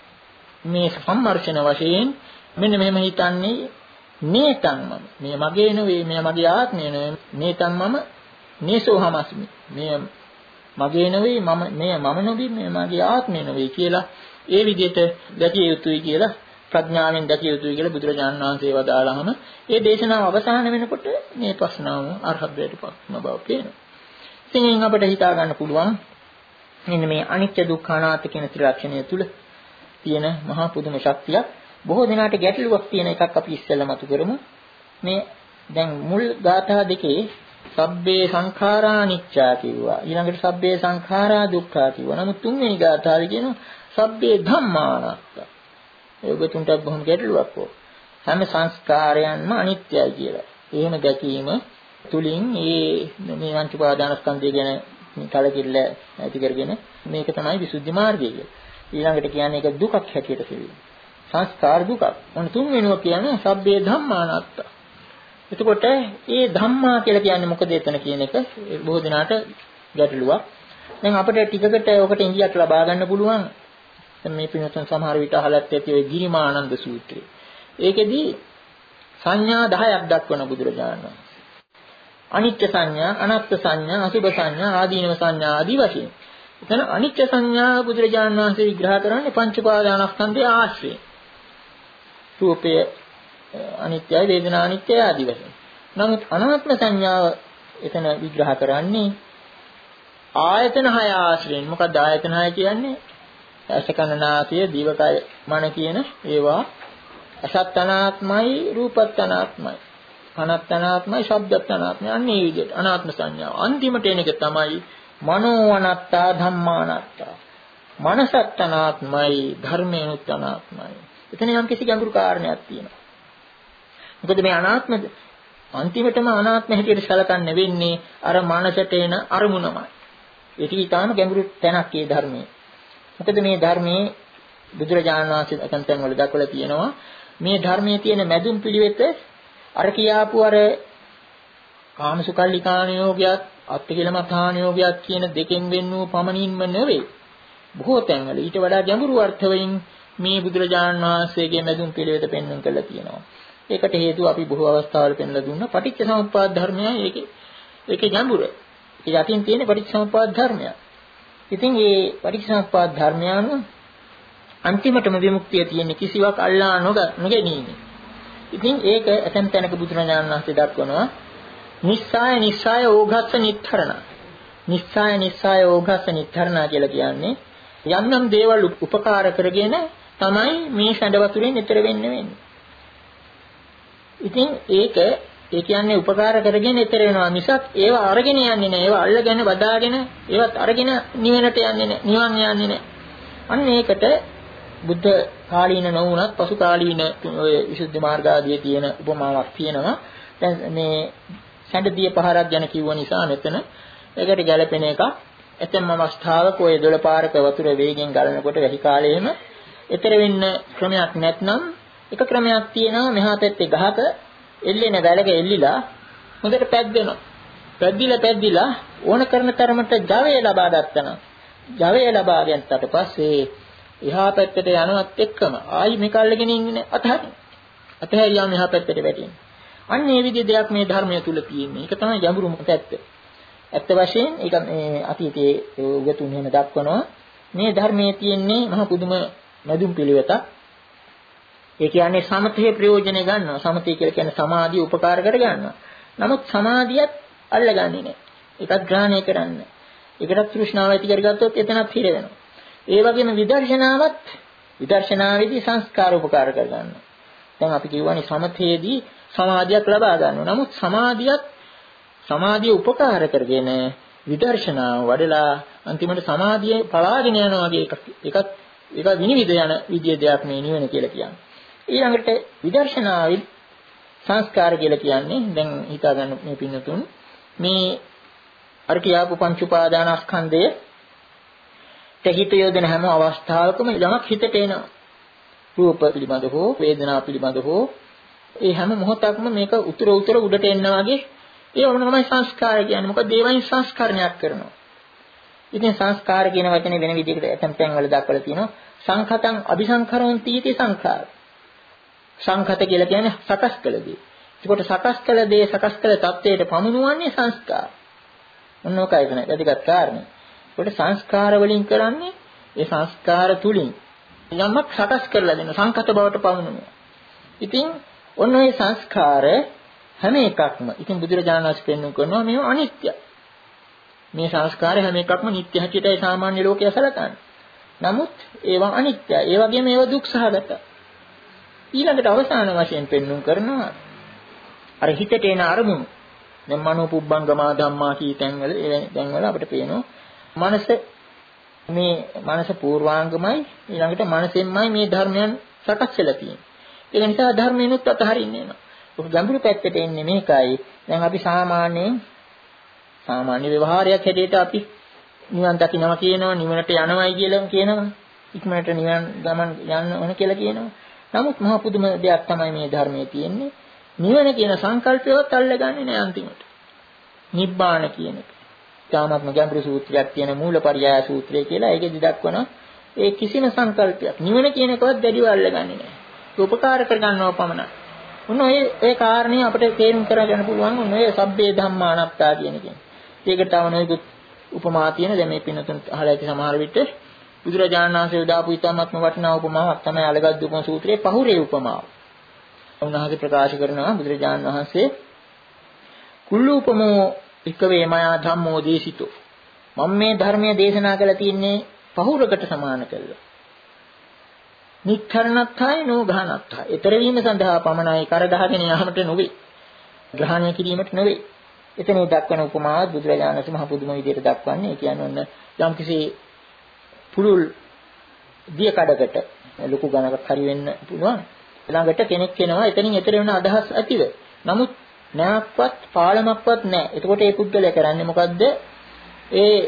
මේ සම්මර්ෂණ වශයෙන් මෙන්න මෙහෙම හිතන්නේ නේතං මම මේ මගේ නෙවෙයි මේ මගේ ආත්මය නෙවෙයි නේතං මම නේසෝ හමස්මි මේ මගේ නෙවෙයි මම මේ මම නෙවෙයි මේ මගේ ආත්මය නෙවෙයි කියලා ඒ විදිහට දැකිය යුතුයි කියලා ප්‍රඥාවෙන් දැකිය යුතුයි කියලා බුදුරජාණන් වහන්සේ වදාළාම ඒ දේශනාව අවසන් වෙනකොට මේ ප්‍රශ්නාව අරහත්ත්වයට පත්වන බව පේනවා. ඉතින් අපිට හිතා ගන්න පුළුවන් මෙන්න මේ අනිත්‍ය දුක්ඛ අනාත්ම කියන ත්‍රිලක්ෂණය තුල තියෙන මහා පුදුම ශක්තියක්. බොහෝ දෙනාට ගැටලුවක් තියෙන එකක් අපි ඉස්සෙල්ලා මතු කරමු. මේ දැන් මුල් ගාථා දෙකේ සබ්බේ සංඛාරා අනිච්චා කිව්වා. ඊළඟට සබ්බේ සංඛාරා දුක්ඛා කිව්වා. නමුත් තුන්වෙනි ගාථාවේ කියනවා සබ්බේ ධම්මා අනාත්තා. ඒක තුන්ට බොහොම ගැටලුවක් ඕක. හැම සංස්කාරයන්ම අනිත්‍යයි කියලා. එහෙම දැකීම තුලින් මේ මේ පංච උපාදානස්කන්ධය ගැන කලකිරල ඇති කරගෙන මේක තමයි විසුද්ධි මාර්ගය කියලා. ඊළඟට කියන්නේ ඒක දුකක් හැටියට කියනවා. සංස්කාර දුකක්. මොන තුන්වෙනිව කියන්නේ සබ්බේ ධම්මානාත්තා. එතකොට මේ ධම්මා කියලා කියන්නේ මොකද එතන කියන එක බොහෝ දිනාට ගැටලුවක්. දැන් අපිට ටිකකට ඔකට ඉංග්‍රීසියක් ලබා ගන්න පුළුවන්. මේ පිනතුන් සමහර විට අහලත් ඇති ඔය ගිරිමානන්ද සූත්‍රය. ඒකෙදී සංඥා දහයක් දක්වන බුදුරජාණන් වහන්සේ. අනිත්‍ය සංඥා, අනාත්ම සංඥා, අසුභ සංඥා, ආදීනව සංඥා ආදී වශයෙන්. එතන අනිත්‍ය සංඥා බුදුරජාණන් වහන්සේ විග්‍රහ කරන්නේ පංච උපාදානස්කන්ධයේ ආශ්‍රය. රූපය අනිත්‍යයි, වේදනා අනිත්‍යයි ආදී වශයෙන්. නමුත් අනාත්ම සංඥාව එතන විග්‍රහ කරන්නේ ආයතන හය ආශ්‍රයෙන්. මොකක්ද ආයතන හය කියන්නේ? ඇස කන නාසය දිවකය මන කියන ඒවා අසත් අනාත්මයි, රූපත් අනාත්මයි, කනත් අනාත්මයි, ශබ්දත් අනාත්මයි. අන්න ඒ විදිහට අනාත්ම සංඥාව. අන්තිමට එන එක තමයි මනෝ අනාත්තා ධම්මා අනාත්තා. මනසත් අනාත්මයි, ධර්මයනුත් අනාත්මයි. එතන යම් කිසි ගැඹුරු කාරණයක් තියෙනවා. මොකද මේ අනාත්ම අන්තිමටම අනාත්ම හැටියට සැලකන්නේ වෙන්නේ අර මනසට එන අරමුණමයි. ඒක ඊටාම ගැඹුරු තැනක් ඒ ධර්මයේ. මොකද මේ ධර්මයේ බුදුරජාණන් වහන්සේ අතන්තන් වල දක්වලා තියෙනවා මේ ධර්මයේ තියෙන මැදුම් පිළිවෙත අර කියාපු අර කාමසුකල්ලිකාණ යෝගයක් අත්තිකිලමතාණ යෝගයක් කියන දෙකෙන් වෙන් වූ පමණින්ම නෙවෙයි. බොහෝ තැන්වල ඊට වඩා ගැඹුරු අර්ථවලින් මේ බුදුරජාණන් වහන්සේගේ මැදුම් පිළිවෙත පෙන්වන්න කළා තියෙනවා. ඒකට හේතුව අපි බොහෝ අවස්ථාවල පෙන්ලා දුන්නා පටිච්චසමුප්පාද ධර්මය. ඒකේ ඒකේ ගැඹුර. ඒ යටින් තියෙන පටිච්චසමුප්පාද ධර්මය. ඉතින් මේ පටිච්චසමුප්පාද ධර්මයන් අන්තිමටම විමුක්තිය තියෙන කිසිවක් අල්ලා නොගැනීම. ඉතින් ඒක ඇතැම් තැනක බුදුරජාණන් වහන්සේ දක්වනවා නිස්සාය නිස්සාය ඕඝස්ස නිත්තරණ. නිස්සාය නිස්සාය ඕඝස්ස නිත්තරණ කියලා කියන්නේ යම් යම් දේවල් උපකාර කරගෙන තමයි මේ සැඬ වතුරෙන් ඈතර වෙන්න වෙන්නේ. ඉතින් ඒක ඒ කියන්නේ උපකාර කරගෙන ඈතර වෙනවා මිසක් ඒවා අරගෙන යන්නේ නැහැ. ඒවා අල්ලගෙන බදාගෙන ඒවත් අරගෙන නිවනට යන්නේ නැහැ. නිවන් යන්නේ නැහැ. අන්න ඒකට බුද්ධ කාලීන නොවුනත් පසු කාලීන ඔය විසුද්ධි මාර්ග ආදී තියෙන උපමාවක් තියෙනවා. දැන් මේ සැඬදිය පහරක් ගැන කිව්ව නිසා මෙතන ඒකට ගැලපෙන එකක්. එතෙම අවස්ථාවක ඔය දොළ පාරක වතුර වේගෙන් ගලනකොට වැහි කාලයේම ඈතර වෙන්න ක්‍රමයක් නැත්නම් එක ක්‍රමයක් තියෙනවා. මෙහා පැත්තේ ගහක එල්ලෙන වැලක එල්ලිලා හොඳට පැද්දෙනවා. පැද්දිලා පැද්දිලා ඕන කරන තරමට ජවය ලබා ගන්නවා. ජවය ලබා ගන්නට පස්සේ එහා පැත්තට යනවත් එක්කම ආයි මේක අල්ලගෙන ඉන්නේ අතහරින. අතහැරියාම එහා පැත්තට වැටෙනවා. අන්න ඒ විදිහේ දෙයක් මේ ධර්මය තුල තියෙන්නේ. ඒක තමයි ගැඹුරුම පැත්ත. ඇත්ත වශයෙන් ඒක මේ අතීතයේ උගතුන් එහෙම දක්වනවා. මේ ධර්මයේ තියෙන්නේ මහ පුදුම මැදුම් පිළිවෙතක්. ඒ කියන්නේ සමතේ ප්‍රයෝජනෙ ගන්නවා. සමතේ කියලා කියන්නේ සමාධිය උපකාර කර ගන්නවා. නමුත් සමාධියත් අල්ලගන්නේ නැහැ. ඒකත් ග්‍රහණය කරන්නේ. ඒකට තෘෂ්ණාව ඇති කරගත්තොත් එතනත් හිර වෙනවා. ඒ වගේම විදර්ශනාවත් විදර්ශනාවේදී සංස්කාර උපකාර කර ගන්නවා. දැන් අපි කියවනේ සමතේදී සමාධියක් ලබා ගන්නවා. නමුත් සමාධියත් සමාධිය උපකාර කරගෙන විදර්ශනාව වඩලා අන්තිමට සමාධිය පලාගෙන යනවා වගේ එකක් එකක් ඒක විනිවිද යන විදිය දෙයක් මේ නිවන කියලා කියන්නේ. ඊළඟට විදර්ශනාවේ සංස්කාර කියලා කියන්නේ දැන් හිතා ගන්න මේ පින්නතුන් මේ අර කියාපු පංච උපාදානස්කන්ධය තහිත යොදන හැම අවස්ථාවකම යමක් හිතට එනවා. රූප පිළිබඳ හෝ වේදනා පිළිබඳ හෝ ඒ හැම මොහොතක්ම මේක උතර උතර උඩට එනවා වගේ ඒ වුණ තමයි සංස්කාර කියන්නේ. මොකද දේවයන් සංස්කරණයක් කරනවා. ඉතින් සංස්කාර කියන වචනේ වෙන විදිහකට ඇතම් තැන්වල දක්වලා තියෙනවා. සංඛතං අபிසංකරොන්ති इति සංඛාර. සංඛත කියලා කියන්නේ සකස් කළ දේ. ඒකට සකස් කළ දේ සකස් කළ தත්ත්වයට පමුණුවන්නේ සංස්කාර. මොන ඔකයි කියන්නේ වැදගත් කාරණේ. ඒකට සංස්කාර වලින් කරන්නේ ඒ සංස්කාර තුලින් යමක් සකස් කරලා දෙන සංකත බවට පමුණුනවා. ඉතින් ඔන්න ඔය සංස්කාර හැම එකක්ම ඉතින් බුදුරජාණන් වහන්සේ පෙන්වන කරනවා මේවා අනිත්‍යයි. මේ සංස්කාර හැම එකක්ම නිට්ටය හැටියටයි සාමාන්‍ය ලෝකයේ සැලකන්නේ. නමුත් ඒවා අනිත්‍යයි. ඒ වගේම ඒවා දුක් සහගතයි. ඊළඟට අවසාන වශයෙන් පෙන්වුම් කරනවා අර හිතට එන අරමුණු. දැන් මනෝ පුබ්බංගමා ධම්මා කී තැන්වල ඒ තැන්වල අපිට පේනවා මනස මේ මනස පූර්වාංගමයි ඊළඟට මනසෙන්මයි මේ ධර්මයන් සකස් වෙලා තියෙන්නේ. ඒක නිසා ධර්මයන්ුත් අතහරින්න වෙනවා. ඔක ගැඹුරු පැත්තට එන්නේ මේකයි. දැන් අපි සාමාන්‍යයෙන් සාමාන්‍ය ව්‍යවහාරයක් හැටියට අපි නිවන් දකින්නවා කියනවා නිවනට යනවායි කියලා කියනවා. ඉක්මනට නිවන් ගමන් යන්න ඕන කියලා කියනවා. නමුත් මහා පුදුම දෙයක් තමයි මේ ධර්මයේ තියෙන්නේ. නිවන කියන සංකල්පයවත් අල්ලගන්නේ නැහැ අන්තිමට. නිබ්බාන කියන එක. තාමත්ම ගැඹුරු සූත්‍රයක් තියෙන මූලපරියාය සූත්‍රය කියලා ඒකෙදි දක්වනවා ඒ කිසිම සංකල්පයක් නිවන කියන එකවත් දැඩිව අල්ලගන්නේ නැහැ. ඒක උපකාර කර ගන්නව පමණයි. මොන ඔය ඒ කාරණේ අපිට තේරුම් කරගන්න පුළුවන් ඔන්න ඔය සබ්බේ ධම්මා අනාත්තා කියන එක. ඒකට තව නොයෙකුත් උපමා තියෙන දැන් මේ පින්නතුන් අහලා ඇති සමහර විට බුදුරජාණන් වහන්සේ උදාපු ඉතාමත්ම වටිනා උපමාවක් තමයි අලගද්දුපම සූත්‍රයේ පහුරේ උපමාව. උන්වහන්සේ ප්‍රකාශ කරනවා බුදුරජාණන් වහන්සේ කුල්ලූපමෝ වික්කවේ මයා ධම්මෝ දේශිතෝ මම මේ ධර්මයේ දේශනා කළා තින්නේ පහුරකට සමාන කළා. නික්ඛරණත්ථය නෝඝානත්ථය. ඊතර වීම සඳහා පමණයි කර ගහගෙන යාමට නොවේ. ග්‍රහණය කිරීමට නොවේ. එතන දක්වන උපමාව බුදුරජාණන් වහන්සේ මහ පුදුම විදිහට දක්වන්නේ. ඒ කියන්නේ ඔන්න යම්කිසි පුරුල් දිය කඩකට ලොකු ගණනක් හරි වෙන්න පුළුවන්. ළඟට කෙනෙක් එනවා එතනින් එතර වෙන අදහස් ඇතිව. නමුත් නැක්වත් පාලමක්වත් නැහැ. එතකොට මේ පුද්ගලයා කරන්නේ මොකද්ද? ඒ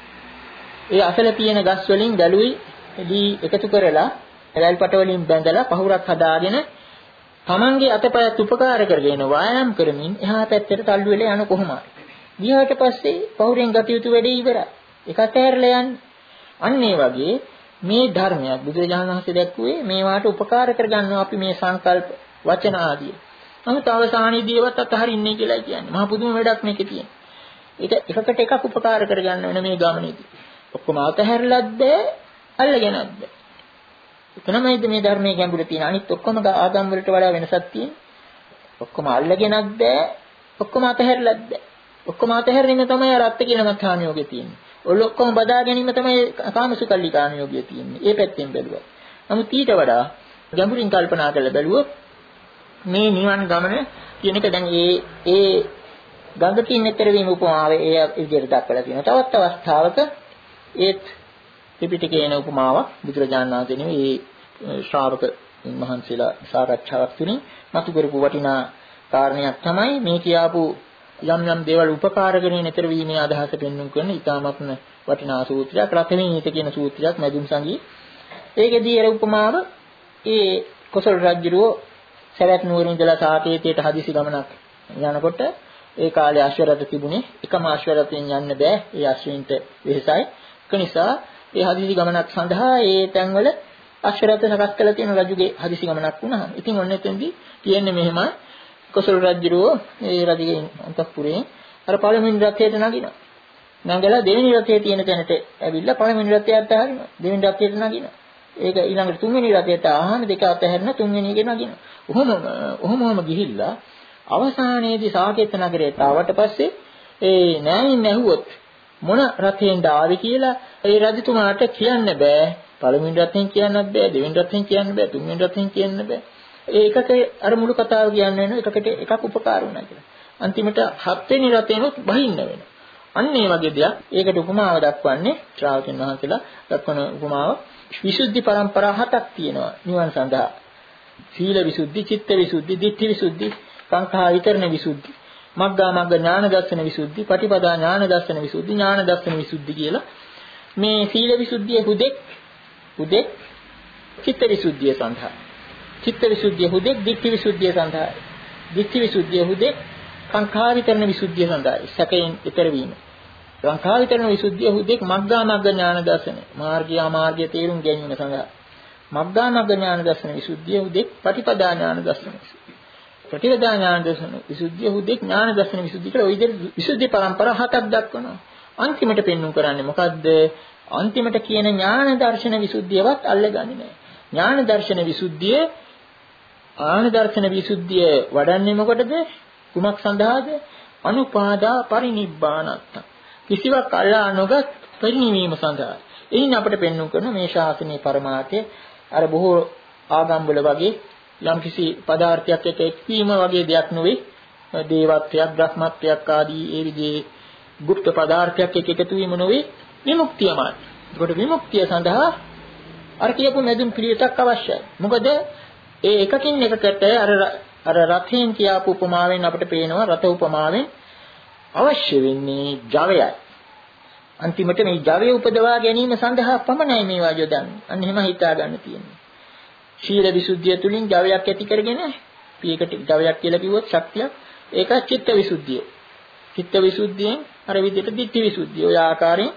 ඒ අසල තියෙන ගස් වලින් ගැලුයි දී එකතු කරලා රැල්පට වලින් බැඳලා පහුරක් හදාගෙන තමන්ගේ අතපයත් උපකාර කරගෙන වායාම් කරමින් එහා පැත්තට තල්ලු වෙලා යන කොහොමද? ගියාට පස්සේ පහුරෙන් ගත යුතු වැඩේ ඉවරයි. ඒකත් ඇරලා යන්නේ. අන්න ඒ වගේ මේ ධර්මයක් බුදුරජාණන් වහන්සේ දැක්ුවේ මේවාට උපකාර කරගන්නවා අපි මේ සංකල්ප වචන ආදී. නමුත් අවසානයේදී ඒවත් අතහරින්නේ කියලා කියන්නේ. මහා පුදුම වැඩක් මේකේ තියෙන. ඒක එකකට එකක් උපකාර කරගන්න වෙන මේ ගමනේදී. ඔක්කොම අතහැරලත් බෑ අල්ලගෙනත් බෑ. එතනමයිද මේ ධර්මයේ ගැඹුර තියෙන. අනිත් ඔක්කොම ආගම් වලට වඩා වෙනසක් තියෙනවා. ඔක්කොම අල්ලගෙනත් බෑ ඔක්කොම අතහැරලත් බෑ. ඔක්කොම අතහැරීම තමයි අර අත්ති කියන මථානියෝගේ තියෙන්නේ. ඔල් ඔක්කොම බදා ගැනීම තමයි කාමසුකල්ලි කාණියෝගිය තියෙන්නේ. ඒ පැත්තෙන් බැලුවා. නමුත් ඊට වඩා ගැඹුරින් කල්පනා කරලා බැලුවොත් මේ නිවන් ගමන කියන එක දැන් ඒ ඒ ගඟකින් ඈතර වීම උපමාවේ ඒ විදිහට දක්වලා තියෙනවා. තවත් අවස්ථාවක ඒත් ත්‍රිපිටකයේන උපමාවක් බුදුරජාණන් වහන්සේ නෙවෙයි ඒ ශ්‍රාවක මහන්සියලා සාකච්ඡාවක් තුලින් මතු කරපු වටිනා කාරණයක් තමයි මේ කියාපු යම් යම් දේවල් උපකාර කරගෙන ඈතර වීමේ අදහස පෙන්වන්න කරන ඉතාමත්ම වටිනා සූත්‍රයක් රතවිනීත කියන සූත්‍රයක් මැදුම් සංගී. ඒකෙදී අර උපමාව ඒ කොසල් රජුරෝ සවැත් නුවරින් ඉඳලා සාකේතයට හදිසි ගමනක් යනකොට ඒ කාලේ අශ්වරථ තිබුණේ එකම අශ්වරථයෙන් යන්න බෑ. ඒ අශ්වයින්ට වෙහසයි. ඒක නිසා ඒ හදිසි ගමනක් සඳහා ඒ තැන්වල අශ්වරථ සකස් කරලා තියෙන රජුගේ හදිසි ගමනක් වුණා. ඉතින් ඔන්න එතෙන්දී කියන්නේ මෙහෙම කොසල් රජුරෝ ඒ රජගේ අන්තපුරේ අර පළවෙනි රථයට නගිනවා. නගලා දෙවෙනි රථයේ තියෙන තැනට ඇවිල්ලා පළවෙනි රථය අතහරිනවා. දෙවෙනි රථයට නගිනවා. ඒක ඊළඟට තුන්වෙනි රථයට ආහන දෙක අතහැරන තුන්වෙනි එකේ නගිනවා. ඔහොම ඔහොමම ගිහිල්ලා අවසානයේදී සාකේත නගරයට ආවට පස්සේ ඒ නෑයින් ඇහුවොත් මොන රථයෙන්ද ආවේ කියලා ඒ රජතුමාට කියන්න බෑ. පළවෙනි රථයෙන් කියන්නත් බෑ, දෙවෙනි රථයෙන් කියන්න බෑ, තුන්වෙනි රථයෙන් කියන්න බෑ. ඒකට අර මුළු කතාව කියන්න වෙනවා එකකට එකක් උපකාර වුණා කියලා. අන්තිමට හත්වෙනි රථේනොත් බහින්න වෙනවා. අන්න ඒ වගේ දෙයක්. ඒකට උපමාව දක්වන්නේ ශ්‍රාවකයන් වහන්සේලා දක්වන උපමාව විසුද්ධි පරම්පරා හතක් තියෙනවා නිවන් සඳහා. සීල විසුද්ධි, චිත්ත විසුද්ධි, ditthi විසුද්ධි, සංඛා විතරණ විසුද්ධි, මග්ගා මග්ග ඥාන දර්ශන විසුද්ධි, පටිපදා ඥාන දර්ශන විසුද්ධි, ඥාන දර්ශන විසුද්ධි කියලා මේ සීල විසුද්ධිය හුදෙක් හුදෙක් චිත්ත විසුද්ධිය සඳහා. චිත්ත විසුද්ධිය හුදෙක් ditthi විසුද්ධිය සඳහා. ditthi විසුද්ධිය හුදෙක් සංඛා විතරණ විසුද්ධිය සඳහා. සැකයෙන් ඊතර වීම. සංඛා විතරණ විසුද්ධිය හුදෙක් මග්ගා මග්ග ඥාන දර්ශන. මාර්ගය අමාර්ගය තේරුම් ගැනීම සඳහා. මග්ගා මග්ග ඥාන දර්ශන විසුද්ධිය හුදෙක් පටිපදා ඥාන දර්ශන. ප්‍රතිපදා ඥාන දර්ශන විසුද්ධිය හුදෙක් ඥාන දර්ශන විසුද්ධිය කියලා ওই විදිහට විසුද්ධි පරම්පරා හතක් දක්වනවා. අන්තිමට පෙන්වු කරන්නේ මොකද්ද? අන්තිමට කියන ඥාන දර්ශන විසුද්ධියවත් අල්ලගන්නේ නැහැ. ඥාන දර්ශන විසුද්ධිය ආන දර්ශන විසුද්ධිය වඩන්නේ මොකටද? කුමක් සඳහාද? අනුපාදා පරිනිබ්බානත්ත. කිසිවක් අල්ලා නොගත් පරිනිවීම සඳහා. එයින් අපිට පෙන්වු කරන මේ ශාසනීය පරමාර්ථය අර බොහෝ ආගම්වල වගේ යම්කිසි පදාර්ථයක් එක්ක එක්වීම වගේ දෙයක් නෙවෙයි. දේවත්වයක්, බ්‍රහ්මත්වයක් ආදී ඒ විදිහේ গুপ্ত පදාර්ථයක් එක්ක එකතු වීම නෙවෙයි. විමුක්තියමයි. ඒකට විමුක්තිය සඳහා අර කියපු මෙදුම් පිළිවෙතක් අවශ්‍යයි. මොකද ඒ එකකින් එකකට අර අර රථයෙන් කියාපු උපමාවෙන් අපිට පේනවා රථ උපමාවෙන් අවශ්‍ය වෙන්නේ ජවයයි. අන්තිමට මේ ජවය උපදවා ගැනීම සඳහා පමණයි මේවා යොදන්නේ. අන්න එහෙම හිතා ගන්න තියෙනවා. ශීල විසුද්ධිය තුලින් ජවයක් ඇති කරගෙන පීකට ජවයක් කියලා කිව්වොත් ශක්තියක්. ඒක චිත්ත විසුද්ධිය. චිත්ත විසුද්ධියෙන් අර විදිහට ditthi විසුද්ධිය. ඔය ආකාරයෙන්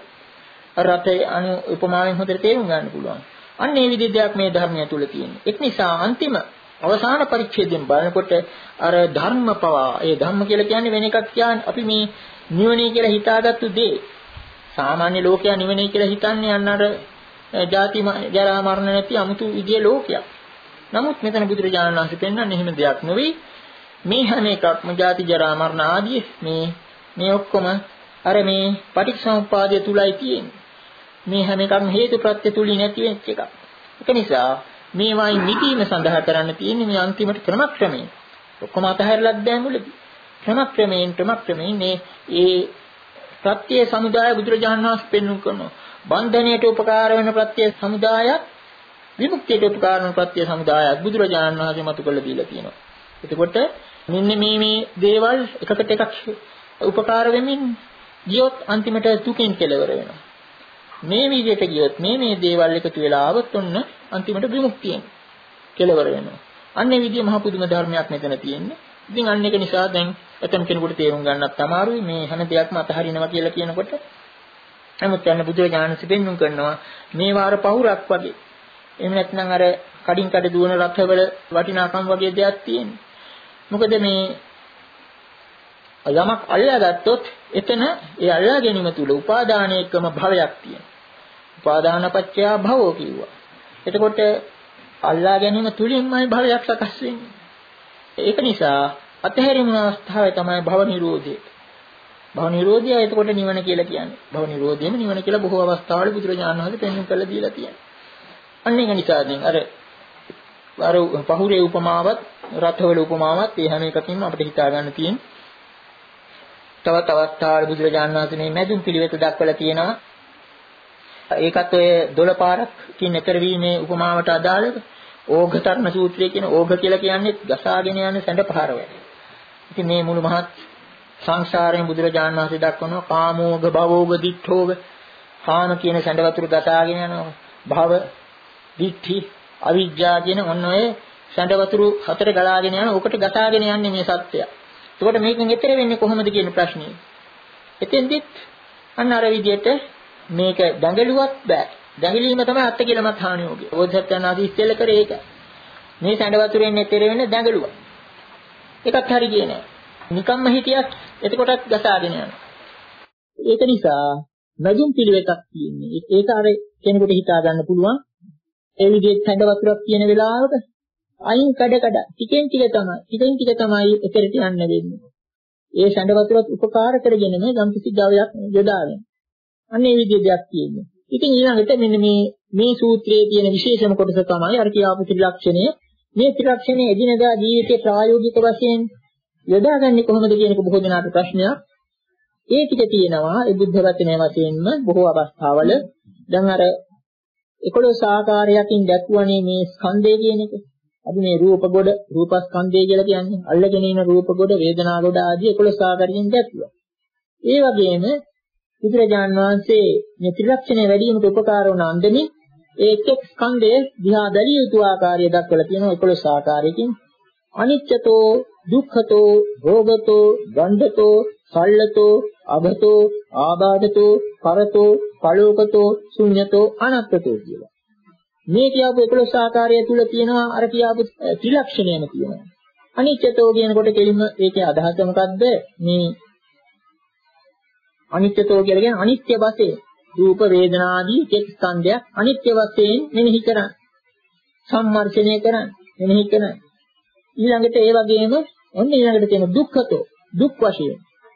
රථයේ අනු උපමාවෙන් හොඳට තේරුම් ගන්න පුළුවන්. අන්න ඒ විදිහ දෙයක් මේ ධර්මය තුල තියෙනවා. ඒක නිසා අන්තිම අවසාන පරිච්ඡේදයෙන් බලනකොට අර ධර්ම පවා ඒ ධම්ම කියලා කියන්නේ වෙන එකක් කියන්නේ අපි මේ නිවනේ කියලා හිතාගත්තු දේ. සාමාන්‍ය ලෝකයා නිවනේ කියලා හිතන්නේ අන්න අර ජාති ජරා මරණ නැති 아무තු විදිය ලෝකයක්. නමුත් මෙතන බුදුරජාණන් වහන්සේ පෙන්වන්නේ එහෙම දෙයක් නෙවෙයි. මේ හැම එකක්ම ජාති ජරා මරණ ආදී මේ මේ ඔක්කොම අර මේ පටිච්චසමුප්පාදය තුලයි තියෙන්නේ. මේ හැම එකක්ම හේතුප්‍රත්‍ය තුලින් නැති වෙච්ච එකක්. ඒක නිසා මේවායින් මිදීම සඳහා කරන්න තියෙන්නේ මේ අන්තිමට ක්‍රමක්‍රමයෙන්. ඔක්කොම අතහැරලත් බෑ මුලදී. ක්‍රමක්‍රමයෙන් ක්‍රමක්‍රමයෙන් මේ ඒ ප්‍රත්‍ය සමුදාය බුදුරජාණන් වහන්සේ පෙන්වු කරනවා. බන්ධනයට උපකාර වෙන ප්‍රත්‍ය සමුදායක්, විමුක්තියට උපකාර වෙන ප්‍රත්‍ය සමුදායක් බුදුරජාණන් වහන්සේ මතු කරලා දීලා තියෙනවා. එතකොට මෙන්න මේ මේ දේවල් එකකට එකක් උපකාර වෙමින් ගියොත් අන්තිමට දුකින් කෙලවර වෙනවා. මේ විදිහට ගියොත් මේ මේ දේවල් එකතු වෙලා આવොත් ඔන්න අන්තිමට විමුක්තියෙන් කෙලවර වෙනවා. අන්න ඒ විදිහ මහ පුදුම ධර්මයක් මෙතන තියෙන්නේ. ඉතින් අන්න ඒක නිසා දැන් එතන කෙනෙකුට තේරුම් ගන්නත් අමාරුයි මේ හැම දෙයක්ම අතහරිනවා කියලා කියනකොට. නමුත් යන බුදුරජාණන් සිපෙන්නුම් කරනවා මේ වාර පහුරක් වගේ. එහෙම නැත්නම් අර කඩින් කඩ දුවන රථවල වටිනාකම් වගේ දෙයක් තියෙනවා. මොකද මේ යමක් අල්ලාගත්තොත් එතන ඒ අල්ලා ගැනීම තුල උපාදානයේකම භවයක් තියෙනවා. උපාදානපච්චය භවෝ කිව්වා. එතකොට අල්ලා ගැනීම තුලින්මයි භවයක් සකස් වෙන්නේ. ඒක නිසා අතහැරීම අවස්ථාවේ තමයි භව නිරෝධය. භව නිරෝධය එතකොට නිවන කියලා කියන්නේ. භව නිරෝධයම නිවන කියලා බොහෝ අවස්ථාවල බුදුරජාණන් වහන්සේ පෙන්වන්න කළා දීලා තියෙනවා. අන්න ඒක නිසා දැන් අර අර පහුරේ උපමාවත් රථවල උපමාවත් ඒ හැම එකකින්ම අපිට හිතා ගන්න තියෙන්නේ. තවත් අවස්ථාවල බුදුරජාණන් වහන්සේ මේ මැදුම් පිළිවෙත දක්වලා තියෙනවා. ඒකත් ඔය දොළ පාරකින් ඈතර වීමේ උපමාවට අදාළව ඕඝතරණ සූත්‍රය කියන ඕඝ කියලා කියන්නේ ගසාගෙන යන සැඬ පහර වැඩ. ඉතින් මේ මුළු මහත් සංසාරයෙන් බුදුරජාණන් වහන්සේ දක්වනවා කාමෝඝ භවෝඝ දිඨෝඝ. කාම කියන සැඬ වතුර ගසාගෙන යනවා. භව, දිඨි, අවිජ්ජා කියන ඔන්න ඔය සැඬ වතුර හතර ගලාගෙන යන ඔකට ගසාගෙන යන්නේ මේ සත්‍යය. එතකොට මේකෙන් ඈතර වෙන්නේ කොහොමද කියන ප්‍රශ්නේ. එතෙන්දිත් අන්න අර විදිහට මේක දඟලුවත් බෑ. දඟලීම තමයි අත්ති කියලාමත් හානියෝගය. බෝධිසත්වයන් ආදී ඉස්සෙල්ල කරේ ඒක. මේ සැඬ වතුරෙන් ඈතර වෙන්නේ දඟලුවා. ඒකත් හරි ගියේ නෑ. නිකම්ම හිටියත් එතකොටත් ගසාගෙන යනවා. ඒක නිසා මැදුම් පිළිවෙතක් තියෙන්නේ. ඒක අර කෙනෙකුට හිතා ගන්න පුළුවන්. ඒ විදිහට හැඳ වතුරක් තියෙන වෙලාවක අයින් කඩ කඩ ටිකෙන් ටික තමයි ටිකෙන් ටික තමයි එතරට යන්න වෙන්නේ. ඒ සැඬ වතුරත් උපකාර කරගෙන මේ ගම්කිසි ද්‍රවයක් යොදාගෙන. අන්න ඒ විදිහේ දෙයක් තියෙන්නේ. ඉතින් ඊළඟට මෙන්න මේ මේ සූත්‍රයේ තියෙන විශේෂම කොටස තමයි අර කියාපු ත්‍රිලක්ෂණය. මේ ත්‍රිලක්ෂණය එදිනදා ජීවිතයේ ප්‍රායෝගික වශයෙන් යොදාගන්නේ කොහොමද කියන එක බොහෝ දෙනාට ප්‍රශ්නයක්. ඒ ටික තියෙනවා ඒ බුද්ධ වචනය වශයෙන්ම බොහෝ අවස්ථාවල දැන් අර එකොළොස් ආකාරයකින් දැක්වන්නේ මේ ස්කන්ධය කියන එක. අපි මේ රූප ගොඩ රූපස්කන්ධය කියලා කියන්නේ අල්ලගෙන ඉන රූප ගොඩ වේදනා ගොඩ ආදී එකොළොස් ආකාරයෙන් දැක්වුවා. ඒ වගේම බුදුරජාන් වහන්සේ මේ ත්‍රිලක්ෂණය වැඩි වීමට උපකාර වන අන්දමින් ඒ එක් එක් ස්කන්ධය දිහා බැලිය යුතු ආකාරය දක්වලා තියෙනවා එකොළොස් ආකාරයකින්. අනිච්චතෝ දුක්ඛතෝ රෝගතෝ ගණ්ඨතෝ සල්ලතෝ අභතෝ ආබාධතෝ කරතෝ පලෝකතෝ ශුඤ්ඤතෝ අනත්තතෝ කියලා. මේ කියපු එකොළොස් ආකාරය තුල තියෙනවා අර කියපු ත්‍රිලක්ෂණයම තියෙනවා. අනිත්‍යතෝ කියනකොට කෙලින්ම ඒකේ අදහස මොකද්ද? මේ අනිත්‍යතෝ කියලා කියන්නේ අනිත්‍ය වශයෙන් රූප වේදනා ආදී එක් ස්කන්ධයක් අනිත්‍ය වශයෙන් මෙනෙහි කරන් සම්මර්ෂණය කරන් මෙනෙහි කරන් ඊළඟට ඒ වගේම ඔන්න ඊළඟට තියෙන දුක්ඛතෝ දුක් වශයෙන්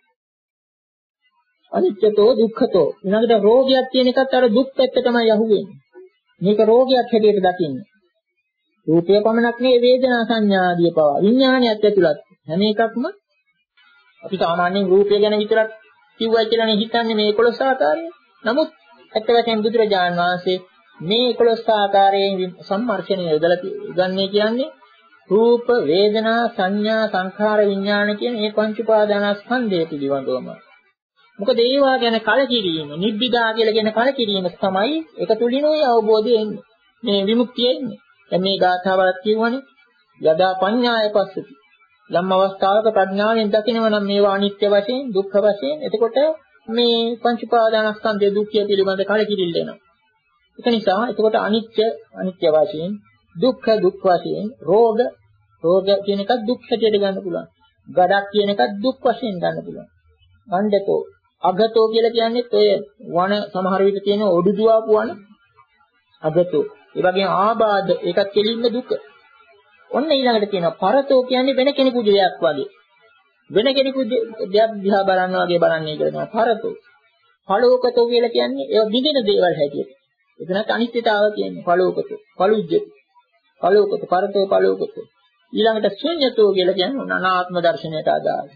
අනිත්‍යතෝ දුක්ඛතෝ ඊළඟට රෝගයක් කියන එකත් අර දුක් පැත්ත තමයි අහුවෙන්නේ. මේක රෝගයක් හැටියට දකින්න. රූපය පමණක් නෙවෙයි වේදනා සංඥා ආදී පවා විඥානයත් ඇතුළත් හැම එකක්ම අපි සාමාන්‍යයෙන් රූපය ගැන විතරක් කිව්වයි කියලානේ හිතන්නේ මේ එකොළොස් ආකාරය. නමුත් ඇත්ත වශයෙන්ම බුදුරජාණන් වහන්සේ මේ එකොළොස් ආකාරයෙන් සම්මර්ෂණය යොදලා ගන්නේ කියන්නේ රූප වේදනා සංඥා සංඛාර විඥාන කියන මේ පංච උපාදානස්කන්ධය පිළිබඳවම. මොකද ඒවා ගැන කලකිරීම නිබ්බිදා කියලා කියන කලකිරීම තමයි ඒක තුලිනුයි අවබෝධය එන්නේ. මේ විමුක්තිය එන්නේ. දැන් මේ ගාථාවලත් කියවනේ යදා පඤ්ඤාය පස්සති. යම් අවස්ථාවක ප්‍රඥාවෙන් දකිනවා නම් මේවා අනිත්‍ය වශයෙන් දුක්ඛ වශයෙන් එතකොට මේ පංච උපාදානස්කන්ධයේ දුක්ඛය පිළිබඳ කලකිරිල්ල එනවා. ඒක නිසා එතකොට අනිත්‍ය අනිත්‍ය වශයෙන් දුක්ඛ දුක් වශයෙන් රෝග රෝග කියන එකත් දුක් හැටියට ගන්න පුළුවන්. ගඩක් කියන එකත් දුක් වශයෙන් ගන්න පුළුවන්. ගණ්ඩතෝ අගතෝ කියලා කියන්නේ ඔය වන සමහර විට තියෙන ඔඩුදුවාපු වන අගතෝ. ඒ වගේම ආබාධ ඒකත් කෙලින්ම දුක. ඔන්න ඊළඟට තියෙනවා පරතෝ කියන්නේ වෙන කෙනෙකුගේ දෙයක් වගේ. වෙන කෙනෙකුගේ දෙයක් දිහා බලනවා වගේ බලන්නේ කියලා පරතෝ. පලෝකතෝ කියලා කියන්නේ ඒවා බිඳින දේවල් හැටියට. එතනත් අනිත්‍යතාව කියන්නේ පලෝකතෝ. පලුජ්ජති. පලෝකතෝ පරතෝ පලෝකතෝ. ඊළඟට ශුන්‍යතෝ කියලා කියන්නේ අනාත්ම දර්ශනයට අදාළ.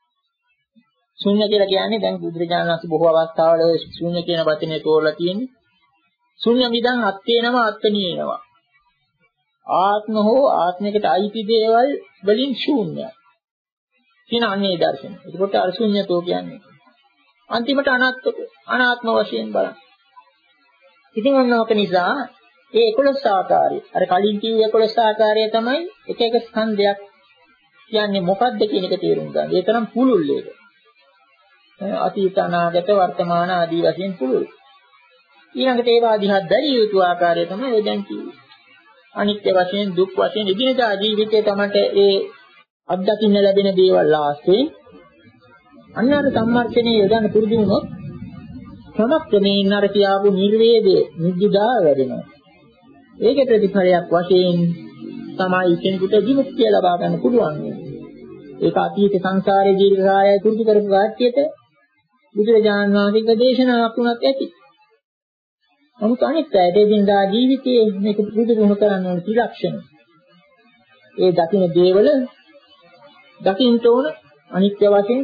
ශුන්‍ය කියලා කියන්නේ දැන් බුදුරජාණන් වහන්සේ බොහෝ අවස්ථාවල ශුන්‍ය කියන වචනේ තෝරලා තියෙන්නේ. ශුන්‍ය මිදං අත්ේනම අත්නියනවා. ආත්ම හෝ ආත්මයකට අයිති දේවල් වලින් ශූන්‍යයි. කියන අන්නේ දර්ශනය. ඒකට අර ශුන්‍යතෝ කියන්නේ. අන්තිමට අනාත්ම අනාත්ම වශයෙන් බලන්න. ඉතින් ඔන්නෝක නිසා ඒ එකොළොස් ආකාරය අර කලින් කිව්ව එකොළොස් ආකාරය තමයි එක එක ස්කන්ධයක් කියන්නේ මොකක්ද කියන එක තේරුම් ගන්න. ඒ තරම් පුළුල් ඒක. අතීත අනාගත වර්තමාන ආදී වශයෙන් පුළුල්. ඊළඟට ඒවා දිහා බැලිය යුතු ආකාරය තමයි ඔය දැන් කිව්වේ. අනිත්‍ය වශයෙන් දුක් වශයෙන් එදිනදා ජීවිතයේ තමයි ඒ අත්දකින්න ලැබෙන දේවල් ආශ්‍රයෙන් අන්නාර සම්මර්ෂණයේ යොදන්න පුරුදු වුණොත් සමක්‍රමයෙන් අර කියාපු නිර්වේදයේ නිද්දා වැඩෙනවා. ඒකේ ප්‍රතිඵලයක් වශයෙන් තමයි කෙනෙකුට විමුක්තිය ලබා ගන්න පුළුවන්. ඒක අතීත සංසාරයේ ජීවිත කාලය පුරුදු කරපු වාක්‍යයට බුදුරජාණන් වහන්සේගේ දේශනාවක් වුණත් ඇති. නමුත් අනිත් පැයට දිනදා ජීවිතයේ මේක පුරුදු වුණ කරන්න ඕන ත්‍රිලක්ෂණ. ඒ දකින්න දේවල දකින්න ඕන අනිත්‍ය වශයෙන්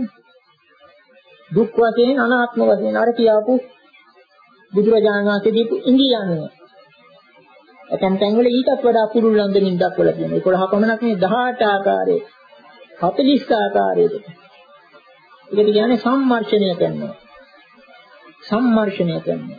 දුක් වශයෙන් අනාත්ම වශයෙන් අර කියාපු බුදුරජාණන් වහන්සේ දීපු ඉන්දියානුව. එතෙන් තැන් වල ඊටත් වඩා පුරුල් ලන්දමින් දක්වලා තියෙනවා. එකොළහ පමණක් නෙවෙයි දහඅට ආකාරයේ හතළිස් ආකාරයකට. ඒකට කියන්නේ සම්මර්ෂණය කරනවා. සම්මර්ෂණය කරනවා.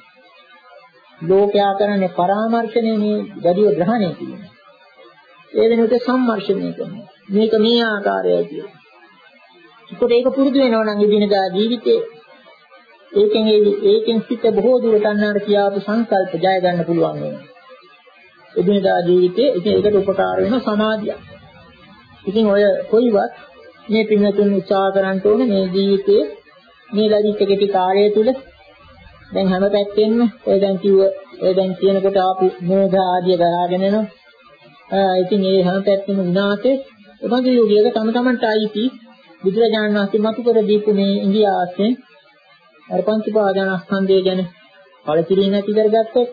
ලෝකයා කරන්නේ පරාමර්ශණයනේ වැඩිව ග්‍රහණය කිරීම. ඒ වෙනුවට සම්මර්ෂණය කරනවා. මේක මේ ආකාරයයි කියලා. ඒකට ඒක පුරුදු වෙනවා නම් එදිනදා ජීවිතේ ඒකෙන් ඒකෙන් සිට බොහෝ දුරට අන්නාර කියාපු සංකල්ප ජය ගන්න පුළුවන් වෙනවා. එදිනදා ජීවිතේ ඒකට උපකාර වෙන සමාධියක්. ඉතින් ඔය කොයිවත් මේ පින්වතුන් උත්සාහ කරන්න ඕනේ මේ ජීවිතයේ මේ ලැබිච්ච කෙටි කාලය තුල දැන් හැම පැත්තෙම ඔය දැන් කිව්ව ඔය දැන් කියනකොට ආපු මෝධ ආදිය ගහගෙන යනවා. ඉතින් ඒ හැම පැත්තෙම විනාශේ ඔබගේ යෝගියක තම තමන්ට ආйти බුදුරජාණන් වහන්සේ මතු කර දීපු මේ ඉන්දියාවේ අර පංච පාදානස්කන්ධය ගැන පළකිරීම නැති කරගත්තොත්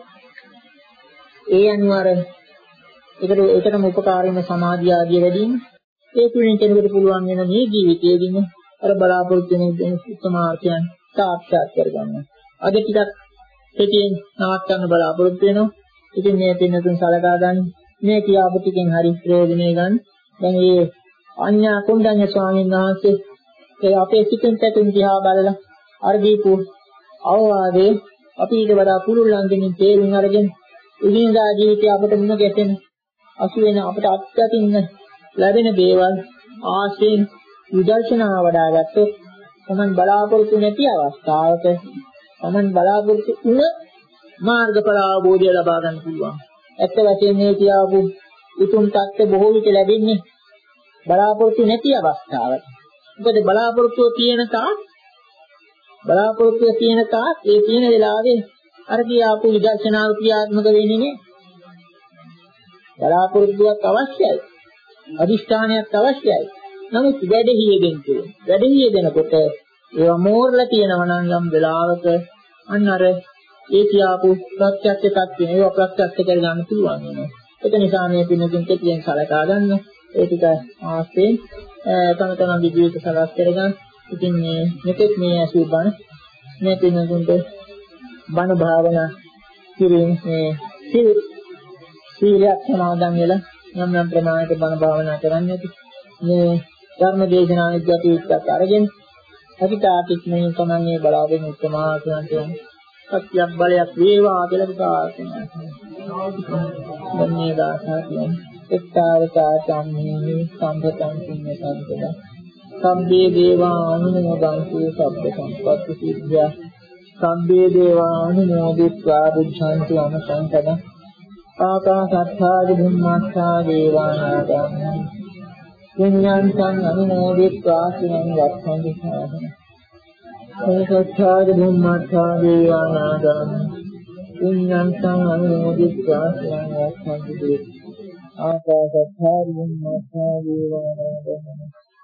ඒ අනුව අර ඒකට ඒකටම උපකාර වෙන සමාධිය ආදිය වැඩි වෙන ඒ තුලින් කෙනෙකුට පුළුවන් වෙන මේ ජීවිතයේදීම අර බලාපොරොත්තු වෙන උත්තමාර්ථයන් සාක්ෂාත් කරගන්න. අද ටිකක් කෙටියෙන් නවත්තන්න බලාපොරොත්තු වෙනවා. ඉතින් මේ පින්නතුන් සලකා ගන්න මේ කියාපු ටිකෙන් හරි ප්‍රයෝජනෙ ගන්න. දැන් මේ අඤ්ඤා කුණ්ඩඤ්ඤ ස්වාමීන් වහන්සේ ඒ අපේ සිතින් පැතුම් දිහා බලලා අර දීපු අවවාදේ අපි ඊට වඩා පුළුල් අන්දමින් තේරුම් අරගෙන ඉදිනදා ජීවිතය අපට මුණ ගැටෙන අසු වෙන අපට අත්දකින්න ලැබෙන දේවල් ආශයෙන් විදර්ශනා වඩා ගත්තොත් තමන් බලාපොරොත්තු නැති අවස්ථාවක තමන් බලාපොරොත්තු වුණ මාර්ගඵල අවබෝධය ලබා ගන්න පුළුවන්. ඇත්ත වශයෙන්ම මේ කියාපු උතුම් தත්ත්ව බොහෝ විට ලැබෙන්නේ බලාපොරොත්තු නැති අවස්ථාවක. මොකද බලාපොරොත්තු තියෙන තාක් බලාපොරොත්තු තියෙන තාක් ඒ තියෙන වෙලාවේ අර කියාපු විදර්ශනාව ක්‍රියාත්මක වෙන්නේ නේ. බලාපොරොත්තුවක් අවශ්‍යයි. අදිෂ්ඨානයක් අවශ්‍යයි. නමුත් වැඩි හියෙදෙන්න ඕනේ. වැඩි හියෙදෙනකොට ඒවා මෝරලා තියෙනවා නම් යම් වෙලාවක අන්න අර ඒ කියාපු ප්‍රත්‍යක්ෂ tattve ඒවා ප්‍රත්‍යක්ෂ කරගන්න පුළුවන් වෙනවා. ඒක නිසා මේ පින්නකින් කෙටියෙන් සලකා ගන්න. ඒ ටික ආස්තේ තම තමන්ගේ ජීවිත සලස් කරගන්න. ඉතින් මේ මෙතෙක් මේ ඇසූ බණ මේ පින්නකින්ට බණ භාවනා කිරීම මේ සීල සීලයක් සමාදන් වෙලා නම් නම් ප්‍රමාණයට බණ භාවනා කරන්නේ මේ ධර්ම දේශනාවෙත් ගැටීච්චක් අරගෙන අතිතාටික් මේ තමයි බලාගෙන උත්තමා කියන්නේ සත්‍යයක් බලයක් වේවා කියලා ප්‍රාර්ථනා කරනවා. ධම්මේ දාසා කියන්නේ එක්තාවතා සම්මේ සම්පතං පුඤ්ඤ සම්පද සම්බේ දේවා අනුමෝදන්තු සබ්බ සම්පත්ති සිද්ධා සම්බේ දේවා අනුමෝදිත්වා බුද්ධාන්ති අමසංකද ආකාශත්ථා බුම්මත්ථා දේවානාගා පුඤ්ඤාන්තං අනුමෝදිත්වා සිනං වත්තං සාධන ආකාශත්ථා බුම්මත්ථා දේවානාගා පුඤ්ඤාන්තං අනුමෝදිත්වා සිනං වත්තං ආකාශත්ථා බුම්මත්ථා දේවානාගා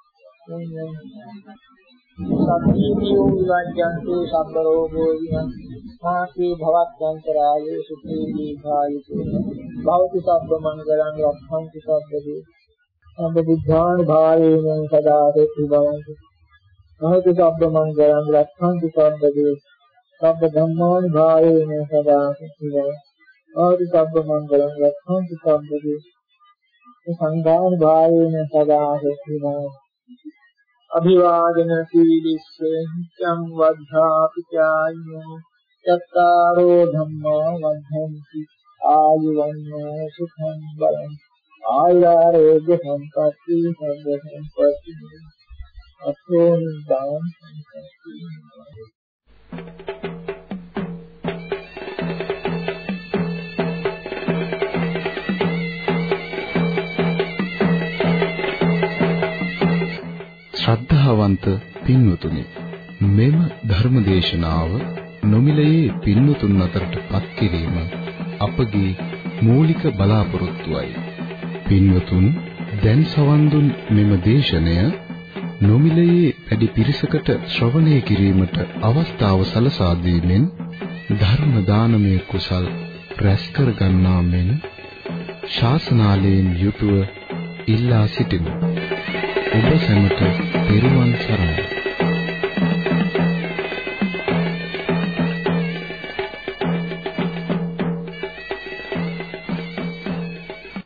සත්‍යීතියෝ විවජ්ජන්තු සබ්බ රෝගෝ විනං මාසේ භවත්‍යන්තරායේ සුඛී දීඝායුතු භවති සබ්බ මංගලං රක්ඛන්ති සබ්බේ සම්බ බුද්ධාන භාවේන සදා සෙති භවන්ති භවති සබ්බ මංගලං රක්ඛන්ති සබ්බේ සබ්බ ධම්මාන භාවේන සදා සෙති භවන්ති සබ්බ මංගලං රක්ඛන්ති සබ්බේ සංඝාන භාවේන සදා සෙති භවන්ති අභිවාදන සීලිස්ස නිච්ඡං වද්ධාපි ඥානෝ චත්තාරෝ ධම්මා වද්ධන්ති ආයුවන්නෝ සුඛං බලං ආයුරෝග්‍ය සම්පatti සම්ප සම්පatti අත්ථෝ නිදාං සම්පatti. ශ්‍රද්ධාවන්ත පින්වතුනි, මෙම ධර්මදේශනාව නොමිලයේ පින්වතුන් අතරට පත් කිරීම අපගේ මූලික බලාපොරොත්තුවයි. පින්වතුන් දැන් සවන් දුන් මෙම දේශනය නොමිලයේ වැඩි පිරිසකට ශ්‍රවණය කිරීමට අවස්ථාව සලසා දීමෙන් ධර්ම දානමය කුසල් රැස් කර ගන්නා මෙන් ශාසනාලයෙන් යුතුව ඉල්ලා සිටිමු. ඔබ සැමට පෙරවන් සරණයි.